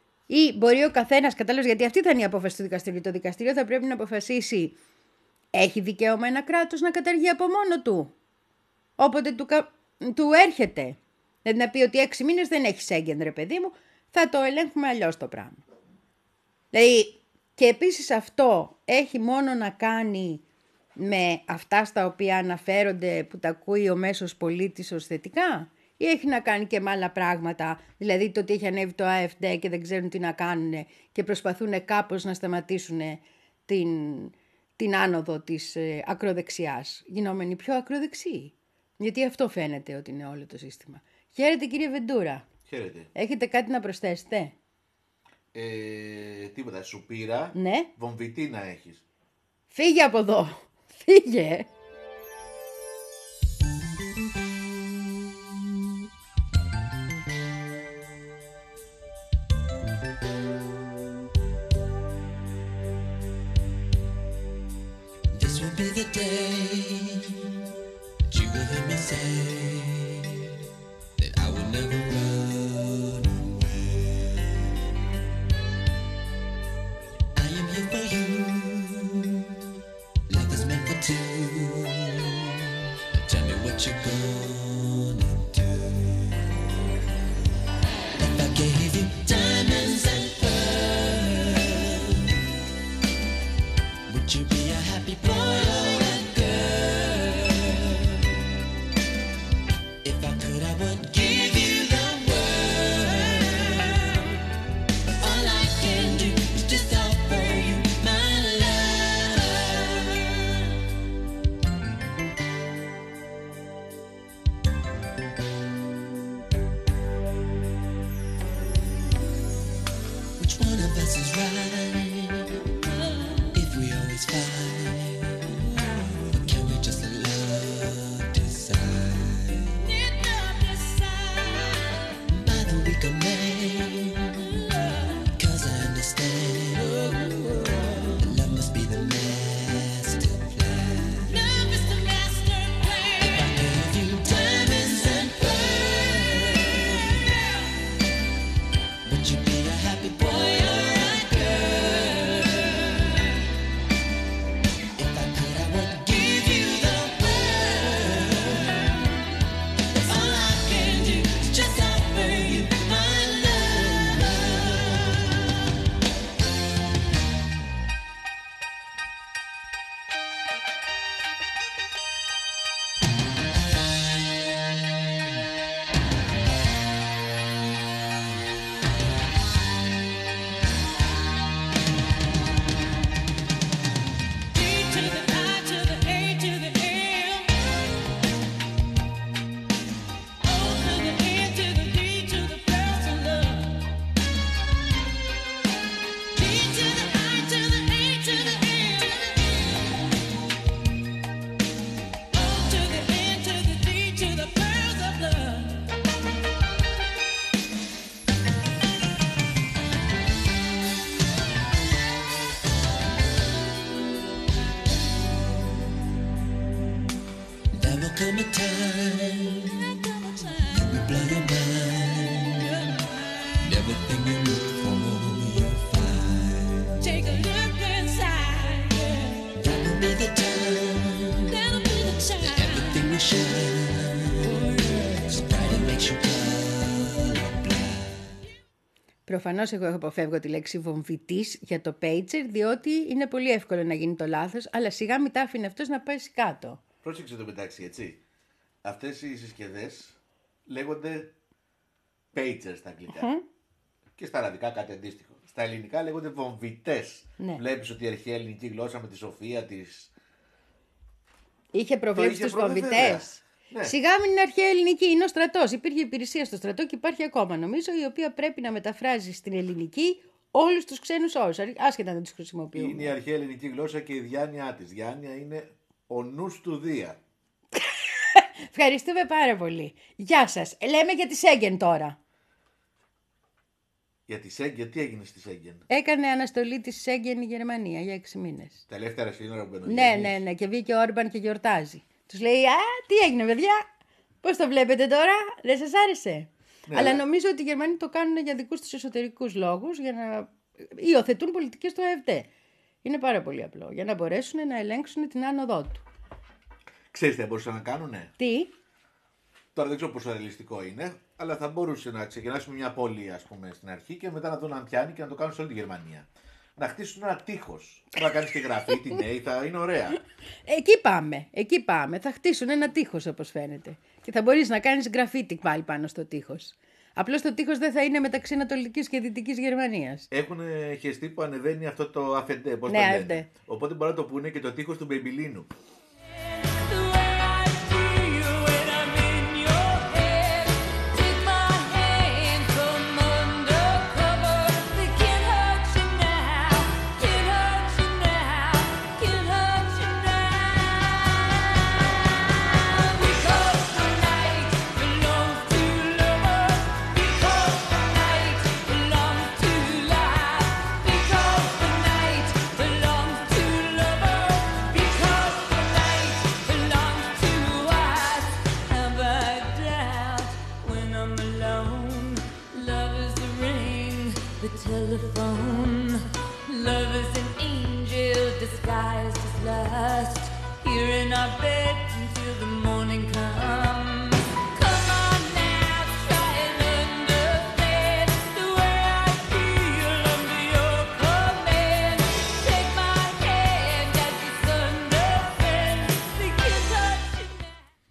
S1: ή μπορεί ο καθένας, κατάλαβες, γιατί αυτή θα είναι η απόφαση του δικαστηρίου. Το δικαστήριο θα πρέπει να αποφασίσει, έχει δικαίωμα ένα κράτος να καταργεί από μόνο του. Όποτε του, του έρχεται. Δηλαδή να πει ότι έξι μήνες δεν έχει Σέγγεν, ρε παιδί μου, θα το ελέγχουμε αλλιώς το πράγμα. Δηλαδή, και επίσης αυτό έχει μόνο να κάνει με αυτά στα οποία αναφέρονται που τα ακούει ο μέσος πολίτης ως θετικά, ή έχει να κάνει και με άλλα πράγματα, δηλαδή το ότι έχει ανέβει το ΑΕΦΔ και δεν ξέρουν τι να κάνουν και προσπαθούν κάπως να σταματήσουν την, την άνοδο της ε, ακροδεξιάς, γινόμενη πιο ακροδεξή. Γιατί αυτό φαίνεται ότι είναι όλο το σύστημα. Χαίρετε κύριε Βεντούρα.
S7: Χαίρετε.
S1: Έχετε κάτι να προσθέσετε?
S7: Ε, τίποτα, σου πήρα.
S1: Ναι.
S7: Βομβιτή να έχεις.
S1: Φύγε από εδώ. Φύγε.
S8: This will be the day you will hear me say that I will never run away. I am here for you, love is meant for two. Would you be a happy boy or a girl? If I could, I would give you the world. All I can do is just offer you my love. Which one of us is right? If we always fight, or can we just let love decide? By the week of May, 'cause I understand love must be the master plan. If I gave you diamonds and pearls, would you be a happy boy or a girl? If I could, I would give you the world. All I can do is just offer you my love. D to the I to the A to the M, O to the N to the D to the pearls of love. D to the I to the A to the M, O to the N to the D to the pearls of love. There will come a time you will blow your mind. And everything you look for, you'll find. Take a look inside. That will be the time. That'll be the time. That everything will shine. So bright it makes you colorblind.
S1: Προφανώς εγώ αποφεύγω τη λέξη βομβιτής για το pager, διότι είναι πολύ εύκολο να γίνει το λάθος, αλλά σιγά μην τα άφηνε αυτός να πάει κάτω.
S7: Πρόσεξε το μεταξύ, έτσι. Αυτές οι συσκευές λέγονται pagers στα αγγλικά. Και στα αραβικά κάτι αντίστοιχο. Στα ελληνικά λέγονται βομβιτές.
S1: Ναι.
S7: Βλέπεις ότι η αρχαία ελληνική γλώσσα με τη σοφία της.
S1: Είχε προβλέψει
S7: είχε
S1: τους
S7: πρόβλημα,
S1: βομβιτές.
S7: ναι.
S1: Σιγά μην είναι αρχαία ελληνική, είναι ο στρατός. Υπήρχε υπηρεσία στο στρατό και υπάρχει ακόμα, νομίζω, η οποία πρέπει να μεταφράζει στην ελληνική όλους τους ξένους όρους, άσχετα να τους χρησιμοποιούμε.
S7: Είναι η αρχαία ελληνική γλώσσα και η διάνοιά της. Διάνοια είναι ο νους του Δία.
S1: Ευχαριστούμε πάρα πολύ. Γεια σας. Λέμε για τη Σέγγεν τώρα.
S7: Για τη Σέγγεν, τι έγινε στη Σέγγεν?
S1: Έκανε αναστολή τη Σέγγεν η Γερμανία για έξι μήνες.
S7: Τα ελεύθερα σύνορα που μπαίνουν.
S1: Ναι, ναι, ναι. Και βγήκε ο Όρμπαν και γιορτάζει. Τους λέει, α, τι έγινε παιδιά, πώς το βλέπετε τώρα, δεν σας άρεσε?
S7: Ναι,
S1: αλλά
S7: αλλά-
S1: νομίζω ότι οι Γερμανοί το κάνουν για δικούς τους εσωτερικούς λόγους, για να υιοθετούν πολιτικές του ΑΕΒΤΕ. Είναι πάρα πολύ απλό, για να μπορέσουν να ελέγξουν την άνοδό του.
S7: Ξέρεις τι θα μπορούσαν να κάνουνε?
S1: Τι?
S7: Τώρα δεν ξέρω πόσο ρεαλιστικό είναι, αλλά θα μπορούσε να ξεκινάσουμε μια πόλη, ας πούμε, στην αρχή και μετά να δουν αν πιάνει και να το κάνουν σε όλη τη Γερμανία. Να χτίσουν ένα τείχος. Να κάνεις και γραφίτι, ναι, θα είναι ωραία.
S1: Εκεί πάμε, εκεί πάμε. Θα χτίσουν ένα τείχος όπως φαίνεται. Και θα μπορείς να κάνεις γραφίτι πάλι πάνω στο τείχος. Απλώς το τείχος δεν θα είναι μεταξύ Ανατολικής και Δυτικής Γερμανίας.
S7: Έχουν χεστεί που ανεβαίνει αυτό το αφεντέ, πώς
S1: Ναι,
S7: το λένε.
S1: αφεντέ.
S7: Οπότε μπορεί να το πούνε και το τείχος του Μπεϊμπιλίνου.
S2: The way I feel when I'm in your head. Take my hand from undercover. They can't hurt you now. Can't hurt you now. Can't hurt you now. Because the night belongs to lovers. Because the night belongs to life. Because the night belongs to lovers. Because the night belongs to us. Have I doubt when I'm alone? Love is the ring, the telephone. Love is an angel disguised as lust. Here in our bed until the morning comes. Come on now, try and understand the way I feel under your command. Take my hand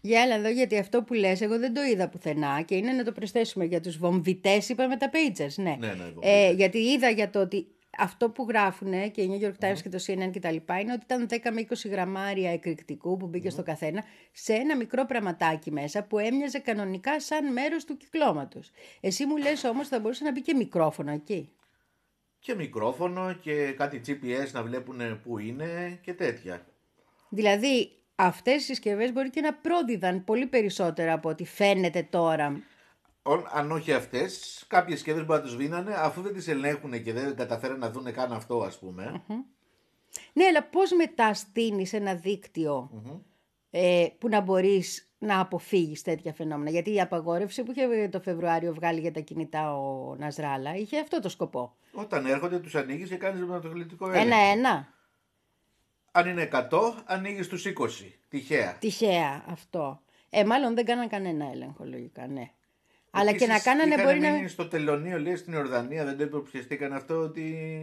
S1: Για έλα εδώ, γιατί αυτό που λες εγώ δεν το είδα πουθενά και είναι να το προσθέσουμε για τους βομβιτές, είπαμε τα pagers, ναι.
S7: Ναι, ναι, βομβιτές.
S1: ε, γιατί είδα για το ότι αυτό που γράφουν και η New York Times και το σι εν εν και τα λοιπά είναι ότι ήταν δέκα με είκοσι γραμμάρια εκρηκτικού που μπήκε στο καθένα σε ένα μικρό πραγματάκι μέσα που έμοιαζε κανονικά σαν μέρος του κυκλώματος. Εσύ μου λες όμως θα μπορούσε να μπει και μικρόφωνο εκεί.
S7: Και μικρόφωνο και κάτι τζι πι ες να βλέπουν πού είναι και τέτοια.
S1: Δηλαδή αυτές οι συσκευές μπορεί και να πρόδιδαν πολύ περισσότερα από ό,τι φαίνεται τώρα.
S7: Ο- Αν όχι αυτές, κάποιες συσκευές μπορεί να τους βίνανε αφού δεν τις ελέγχουν και δεν καταφέρουν να δουν καν αυτό, ας πούμε.
S1: Ναι, αλλά πώς μετά στείνεις ένα δίκτυο ε, που να μπορείς να αποφύγεις τέτοια φαινόμενα. Γιατί η απαγόρευση που είχε το Φεβρουάριο βγάλει για τα κινητά ο Ναζράλα είχε αυτό το σκοπό.
S7: Όταν έρχονται, τους ανοίγεις και κάνεις ματογλητικό έλεγχο.
S1: Ένα-ένα.
S7: Αν είναι εκατό, ανοίγεις τους είκοσι. Τυχαία.
S1: Τυχαία αυτό. Ε, μάλλον δεν κάναν κανένα έλεγχο λογικά, ναι. Αλλά και να
S7: Επίσης,
S1: κάνανε
S7: είχαν
S1: μπορεί να...
S7: μείνει στο τελωνίο, λέει, στην Ιορδανία, δεν το υποψιαστήκαν αυτό ότι...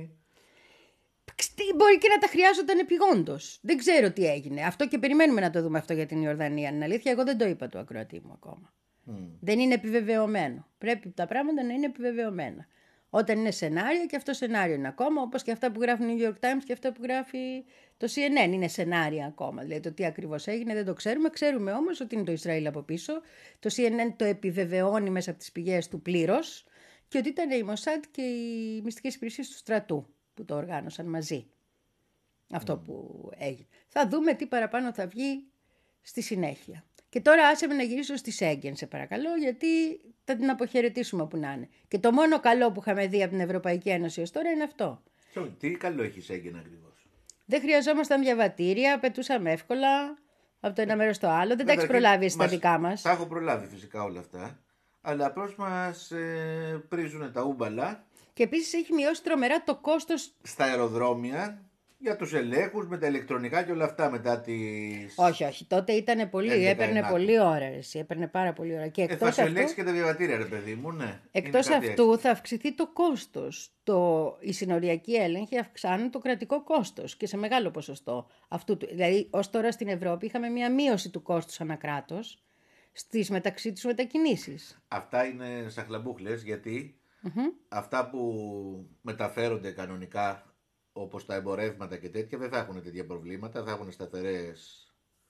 S1: Τι, μπορεί και να τα χρειάζονταν επιγόντως. Δεν ξέρω τι έγινε. Αυτό και περιμένουμε να το δούμε αυτό για την Ιορδανία. Είναι αλήθεια, εγώ δεν το είπα του ακροατή μου ακόμα. Δεν είναι επιβεβαιωμένο. Πρέπει τα πράγματα να είναι επιβεβαιωμένα. Όταν είναι σενάριο, και αυτό σενάριο είναι ακόμα, όπως και αυτά που γράφει New York Times και αυτά που γράφει το σι εν εν. Είναι σενάρια ακόμα. Δηλαδή το τι ακριβώς έγινε δεν το ξέρουμε. Ξέρουμε όμως ότι είναι το Ισραήλ από πίσω. Το σι εν εν το επιβεβαιώνει μέσα από τις πηγές του πλήρως και ότι ήταν η Μοσάντ και οι μυστικές υπηρεσίες του στρατού που το οργάνωσαν μαζί. Αυτό που έγινε. Θα δούμε τι παραπάνω θα βγει στη συνέχεια. Και τώρα άσε με να γυρίσω στη Σέγγεν, σε παρακαλώ, γιατί θα την αποχαιρετήσουμε όπου να είναι. Και το μόνο καλό που είχαμε δει από την Ευρωπαϊκή Ένωση ως τώρα είναι αυτό.
S7: Συγγνώμη, τι καλό έχει η Σέγγεν ακριβώς?
S1: Δεν χρειαζόμασταν διαβατήρια, πετούσαμε εύκολα από το ένα μέρος στο άλλο. Δεν τα έχεις
S7: Καταρχήν,
S1: προλάβει στα
S7: μας-
S1: δικά μας.
S7: Τα έχω προλάβει φυσικά όλα αυτά. Αλλά απλώς μας ε, πρίζουν τα ούμπαλα
S1: Και επίσης έχει μειώσει τρομερά το κόστος.
S7: στα αεροδρόμια για τους ελέγχους με τα ηλεκτρονικά και όλα αυτά μετά τις...
S1: Όχι, όχι, τότε ήταν πολύ,
S7: έντεκα
S1: έπαιρνε
S7: εννιά.
S1: πολύ ώρα, εσύ, έπαιρνε πάρα πολύ ώρα. Και
S7: Ε, θα
S1: εκτός
S7: σου
S1: αυτού,
S7: ελέγξει και τα διαβατήρια, ρε παιδί μου, ναι.
S1: εκτός
S7: Είναι κάτι
S1: αυτού θα αυξηθεί το κόστος. Το, οι συνοριακοί έλεγχοι αυξάνουν το κρατικό κόστος και σε μεγάλο ποσοστό. Αυτού, του- δηλαδή, ως τώρα στην Ευρώπη είχαμε μια μείωση του κόστους ανακράτος στις μεταξύ τους μετακινήσεις.
S7: Αυτά είναι σαχλαμπούχλες γιατί αυτά που μεταφέρονται κανονικά όπως τα εμπορεύματα και τέτοια δεν θα έχουν τέτοια προβλήματα, θα έχουν σταθερές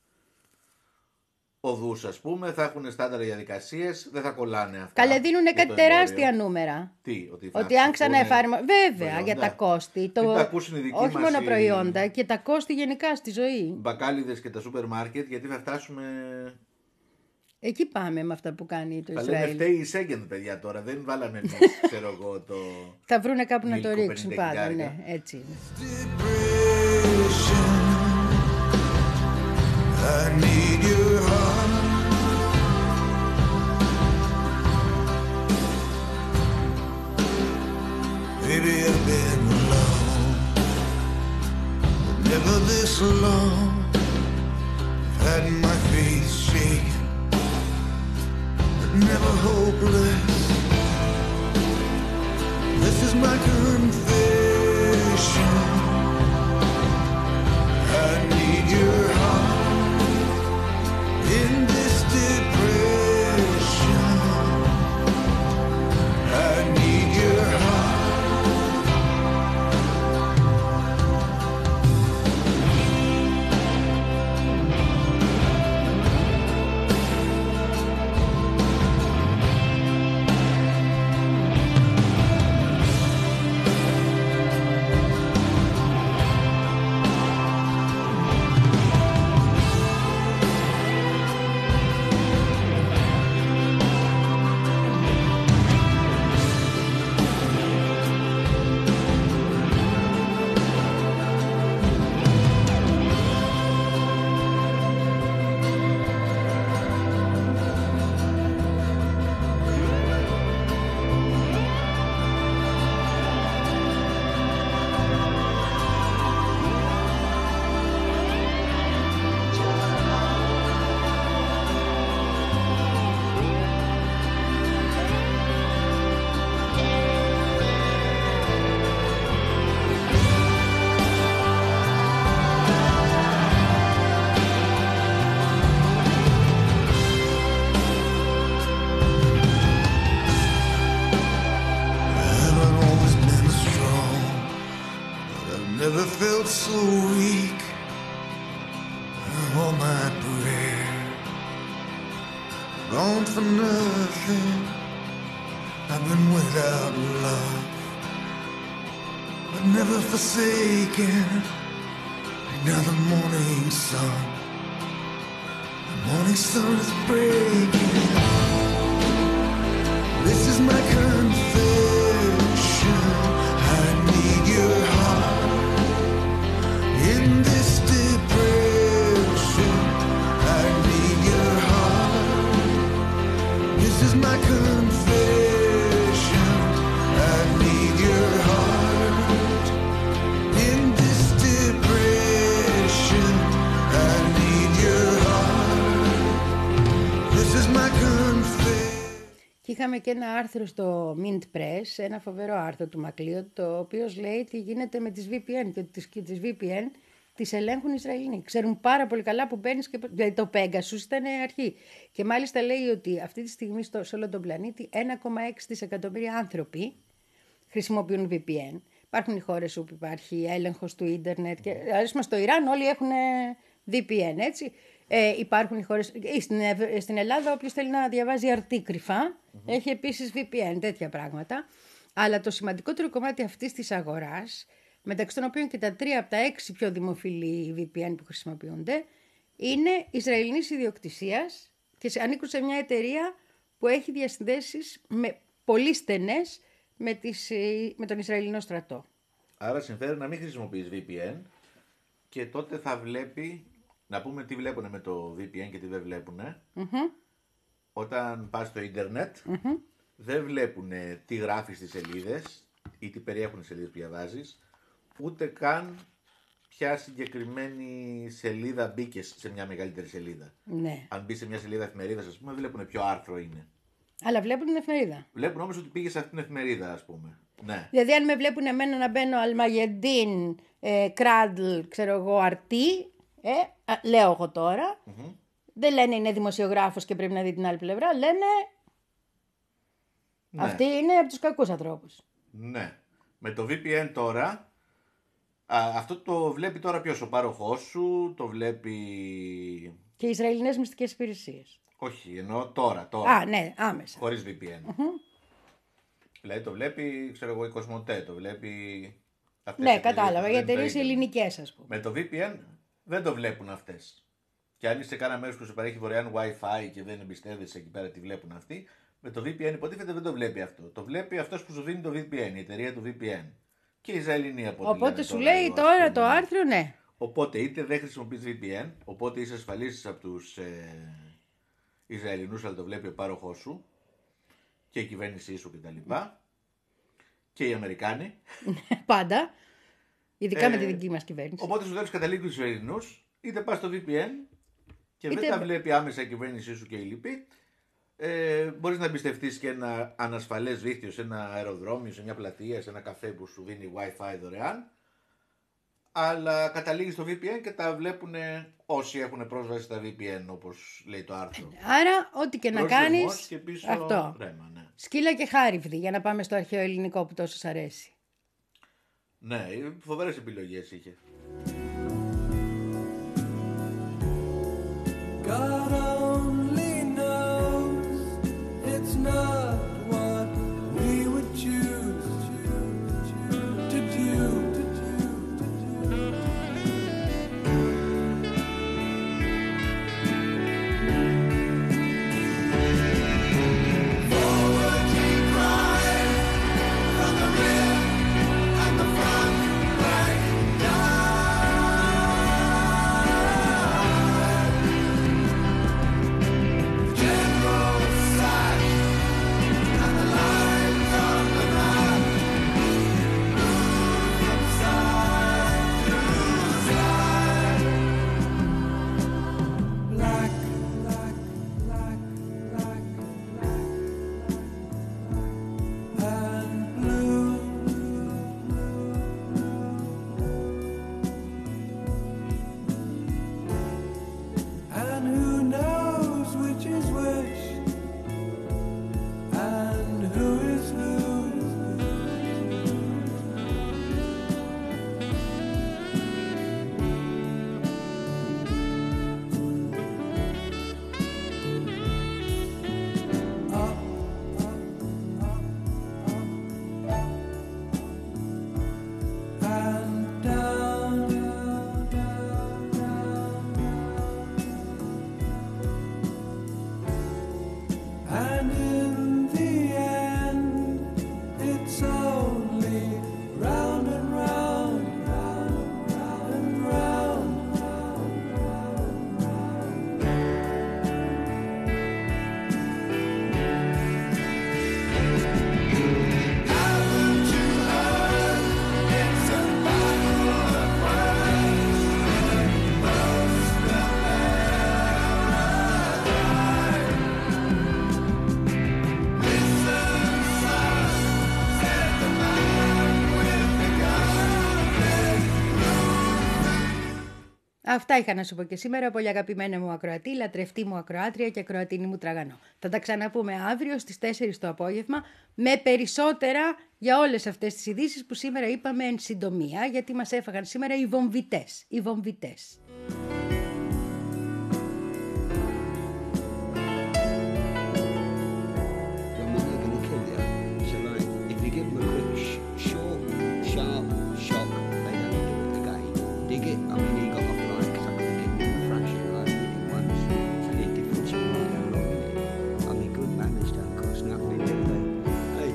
S7: οδούς ας πούμε, θα έχουν στάνταρ διαδικασίες, δεν θα κολλάνε αυτά.
S1: Καλέ, δίνουν
S7: για
S1: κάτι
S7: το
S1: τεράστια
S7: εμπόριο.
S1: νούμερα.
S7: Τι, ότι θα
S1: Ότι αν
S7: αυξηθούν
S1: ξαναεφάρμο... Βέβαια,
S7: προϊόντα.
S1: για τα κόστη.
S7: Μην
S1: Το...
S7: τα ακούσουν οι δικοί
S1: Όχι
S7: μας
S1: μόνο
S7: οι
S1: προϊόντα, και τα κόστη γενικά στη ζωή.
S7: μπακάλιδες και τα σούπερ μάρκετ, γιατί θα φτάσουμε...
S1: Εκεί πάμε με αυτά που κάνει το
S7: Θα λένε
S1: Ισραήλ.
S7: φταίει η Σέγγεν παιδιά τώρα, δεν βάλαμε εμείς, ξέρω εγώ, το...
S1: Θα βρούνε κάπου να το
S7: Μίλκο
S1: ρίξουν
S7: πενήντα
S1: πάντα.
S7: χιλιάρικα.
S1: Ναι, έτσι είναι.
S8: I need your heart. Maybe I've been alone, but never this long. I've had my faith shaken, but never hopeless. This is my confession. I need your heart in this depression. I need your heart.
S9: felt so weak. All my prayer gone for nothing. I've been without love, but never forsaken. Now the morning sun, the morning sun is breaking. This is my confession. I need your heart in this depression. I need your heart. This is my confession. I need your heart in this depression. I need your heart. This is my confession.
S1: Και είχαμε και ένα άρθρο στο Mint Press, ένα φοβερό άρθρο του Μακλίοντ, το οποίο λέει τι γίνεται με τις βι πι εν και τις, και τις βι πι εν τις ελέγχουν οι Ισραηλινοί. Ξέρουν πάρα πολύ καλά που μπαίνεις και δηλαδή το Pegasus ήταν αρχή. Και μάλιστα λέει ότι αυτή τη στιγμή στο, σε όλο τον πλανήτη ένα κόμμα έξι δισεκατομμύρια άνθρωποι χρησιμοποιούν βι πι εν. Υπάρχουν οι χώρες όπου υπάρχει έλεγχος του ίντερνετ και ας πούμε στο Ιράν όλοι έχουν βι πι εν, έτσι. Ε, υπάρχουν οι χώρες, στην, στην Ελλάδα όποιος θέλει να διαβάζει αρτί κρυφά mm-hmm. έχει επίσης βι πι εν, τέτοια πράγματα. Αλλά το σημαντικότερο κομμάτι αυτής της αγοράς, μεταξύ των οποίων και τα τρία από τα έξι πιο δημοφιλή βι πι εν που χρησιμοποιούνται, είναι Ισραηλινής ιδιοκτησίας και ανήκουν σε μια εταιρεία που έχει διασυνδέσεις με πολύ στενές με, τις, με τον Ισραηλινό στρατό.
S7: Άρα συμφέρει να μην χρησιμοποιείς βι πι εν και τότε θα βλέπει, να πούμε τι βλέπουν με το βι πι εν και τι δεν βλέπουν.
S1: Mm-hmm.
S7: Όταν πας στο ίντερνετ,
S1: Mm-hmm.
S7: δεν βλέπουν τι γράφεις στις σελίδες ή τι περιέχουν οι σελίδες που διαβάζεις, ούτε καν ποια συγκεκριμένη σελίδα μπήκες σε μια μεγαλύτερη σελίδα.
S1: Ναι.
S7: Αν μπει σε μια σελίδα εφημερίδας, ας πούμε, βλέπουν ποιο άρθρο είναι.
S1: Αλλά βλέπουν την εφημερίδα.
S7: Βλέπουν όμως ότι πήγες σε αυτήν την εφημερίδα, ας πούμε. Ναι.
S1: Δηλαδή, αν με βλέπουν εμένα να μπαίνω Αλμαγεντίν, ε, Κράντλ, ξέρω εγώ, αρτί, ε, α, λέω εγώ τώρα,
S7: Mm-hmm.
S1: δεν λένε είναι δημοσιογράφος και πρέπει να δει την άλλη πλευρά, λένε
S7: Ναι.
S1: αυτή είναι από τους κακούς ανθρώπους.
S7: Ναι. Με το βι πι εν τώρα, α, αυτό το βλέπει τώρα ποιος, ο πάροχός σου, το βλέπει...
S1: Και οι Ισραηλινές μυστικές υπηρεσίες.
S7: Όχι, εννοώ τώρα, τώρα.
S1: Α, ναι, άμεσα.
S7: Χωρίς βι πι εν.
S1: Mm-hmm.
S7: Δηλαδή το βλέπει, ξέρω εγώ, η Κοσμοτέ, το βλέπει... αυτές
S1: Ναι,
S7: οι εταιρείες
S1: κατάλαβα,
S7: που
S1: οι
S7: δεν είναι το
S1: εταιρείες
S7: ίντερνετ.
S1: ελληνικές, ας πούμε.
S7: Με το βι πι εν δεν το βλέπουν αυτές. Και αν είσαι σε κάνα μέρος που σου παρέχει δωρεάν Wi-Fi και δεν εμπιστεύεσαι εκεί πέρα τι βλέπουν αυτοί, με το βι πι εν υποτίθεται δεν το βλέπει αυτό. Το βλέπει αυτός που σου δίνει το βι πι εν, η εταιρεία του βι πι εν. Και οι Ισραηλινοί από ό,τι
S1: Οπότε
S7: λένε
S1: σου
S7: τώρα
S1: λέει
S7: εδώ, ας
S1: τώρα
S7: πούμε.
S1: το άρθρο, ναι.
S7: Οπότε είτε δεν χρησιμοποιείς βι πι εν, οπότε είσαι ασφαλής από τους ε, Ισραηλινούς, αλλά το βλέπει ο πάροχός σου και η κυβέρνησή σου κτλ. Και οι Αμερικάνοι.
S1: Πάντα. Ειδικά με
S7: Ε,
S1: τη δική μας κυβέρνηση.
S7: Οπότε στο τέλος καταλήγουν στους Ισραηλινούς, είτε πας στο βι πι εν και
S1: Είτε-
S7: δεν τα βλέπει άμεσα η κυβέρνησή σου και η λοιπή. Ε, μπορείς να εμπιστευτείς και ένα ανασφαλές δίκτυο σε ένα αεροδρόμιο, σε μια πλατεία, σε ένα καφέ που σου δίνει Wi-Fi δωρεάν. Αλλά καταλήγει στο βι πι εν και τα βλέπουν όσοι έχουν πρόσβαση στα βι πι εν, όπως λέει το άρθρο.
S1: Άρα, ό,τι και να
S7: Προσδεσμός
S1: κάνεις,
S7: και πίσω
S1: αυτό.
S7: ρέμα, ναι.
S1: Σκύλα και χάριβδη, για να πάμε στο αρχαίο ελληνικό που τόσο σ' αρέσει.
S7: Ναι, φοβερές επιλογές είχε.
S3: God only knows it's not what we would choose to do.
S9: Forward we cry from the rear and the front rank die.
S1: Αυτά είχα να σου πω και σήμερα, πολύ αγαπημένα μου ακροατή, λατρευτή μου ακροάτρια και ακροατίνη μου τραγανό. Θα τα ξαναπούμε αύριο στις τέσσερις το απόγευμα με περισσότερα για όλες αυτές τις ειδήσεις που σήμερα είπαμε εν συντομία, γιατί μας έφαγαν σήμερα οι βομβιτές. Οι βομβιτές.
S10: Then when they're going to kill you, so like, if you give them a quick, sh- short, sharp shock, they don't do it again. Dig it? I mean, he got off like, so I could have given him a fraction, like, hit him once. So the difference in like how long it is. I mean, good manners don't cost nothing, do they? Hey.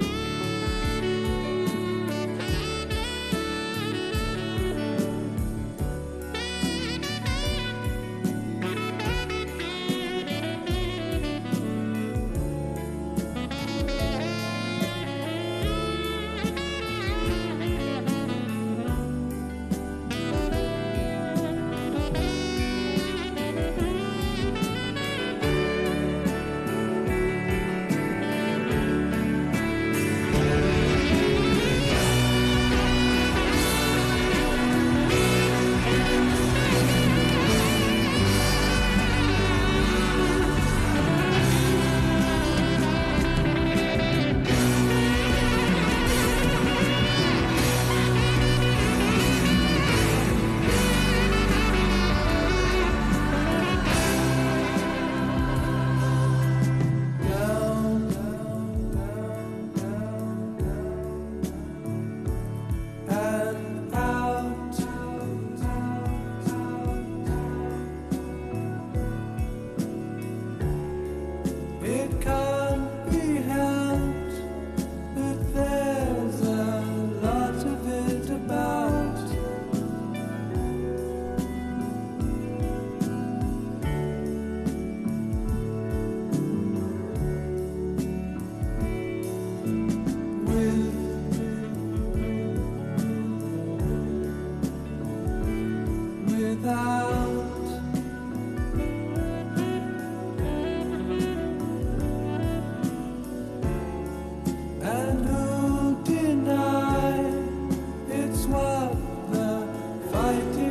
S3: and out. It can't be helped that there's a lot of it about. With without. And who'll deny it's what the fight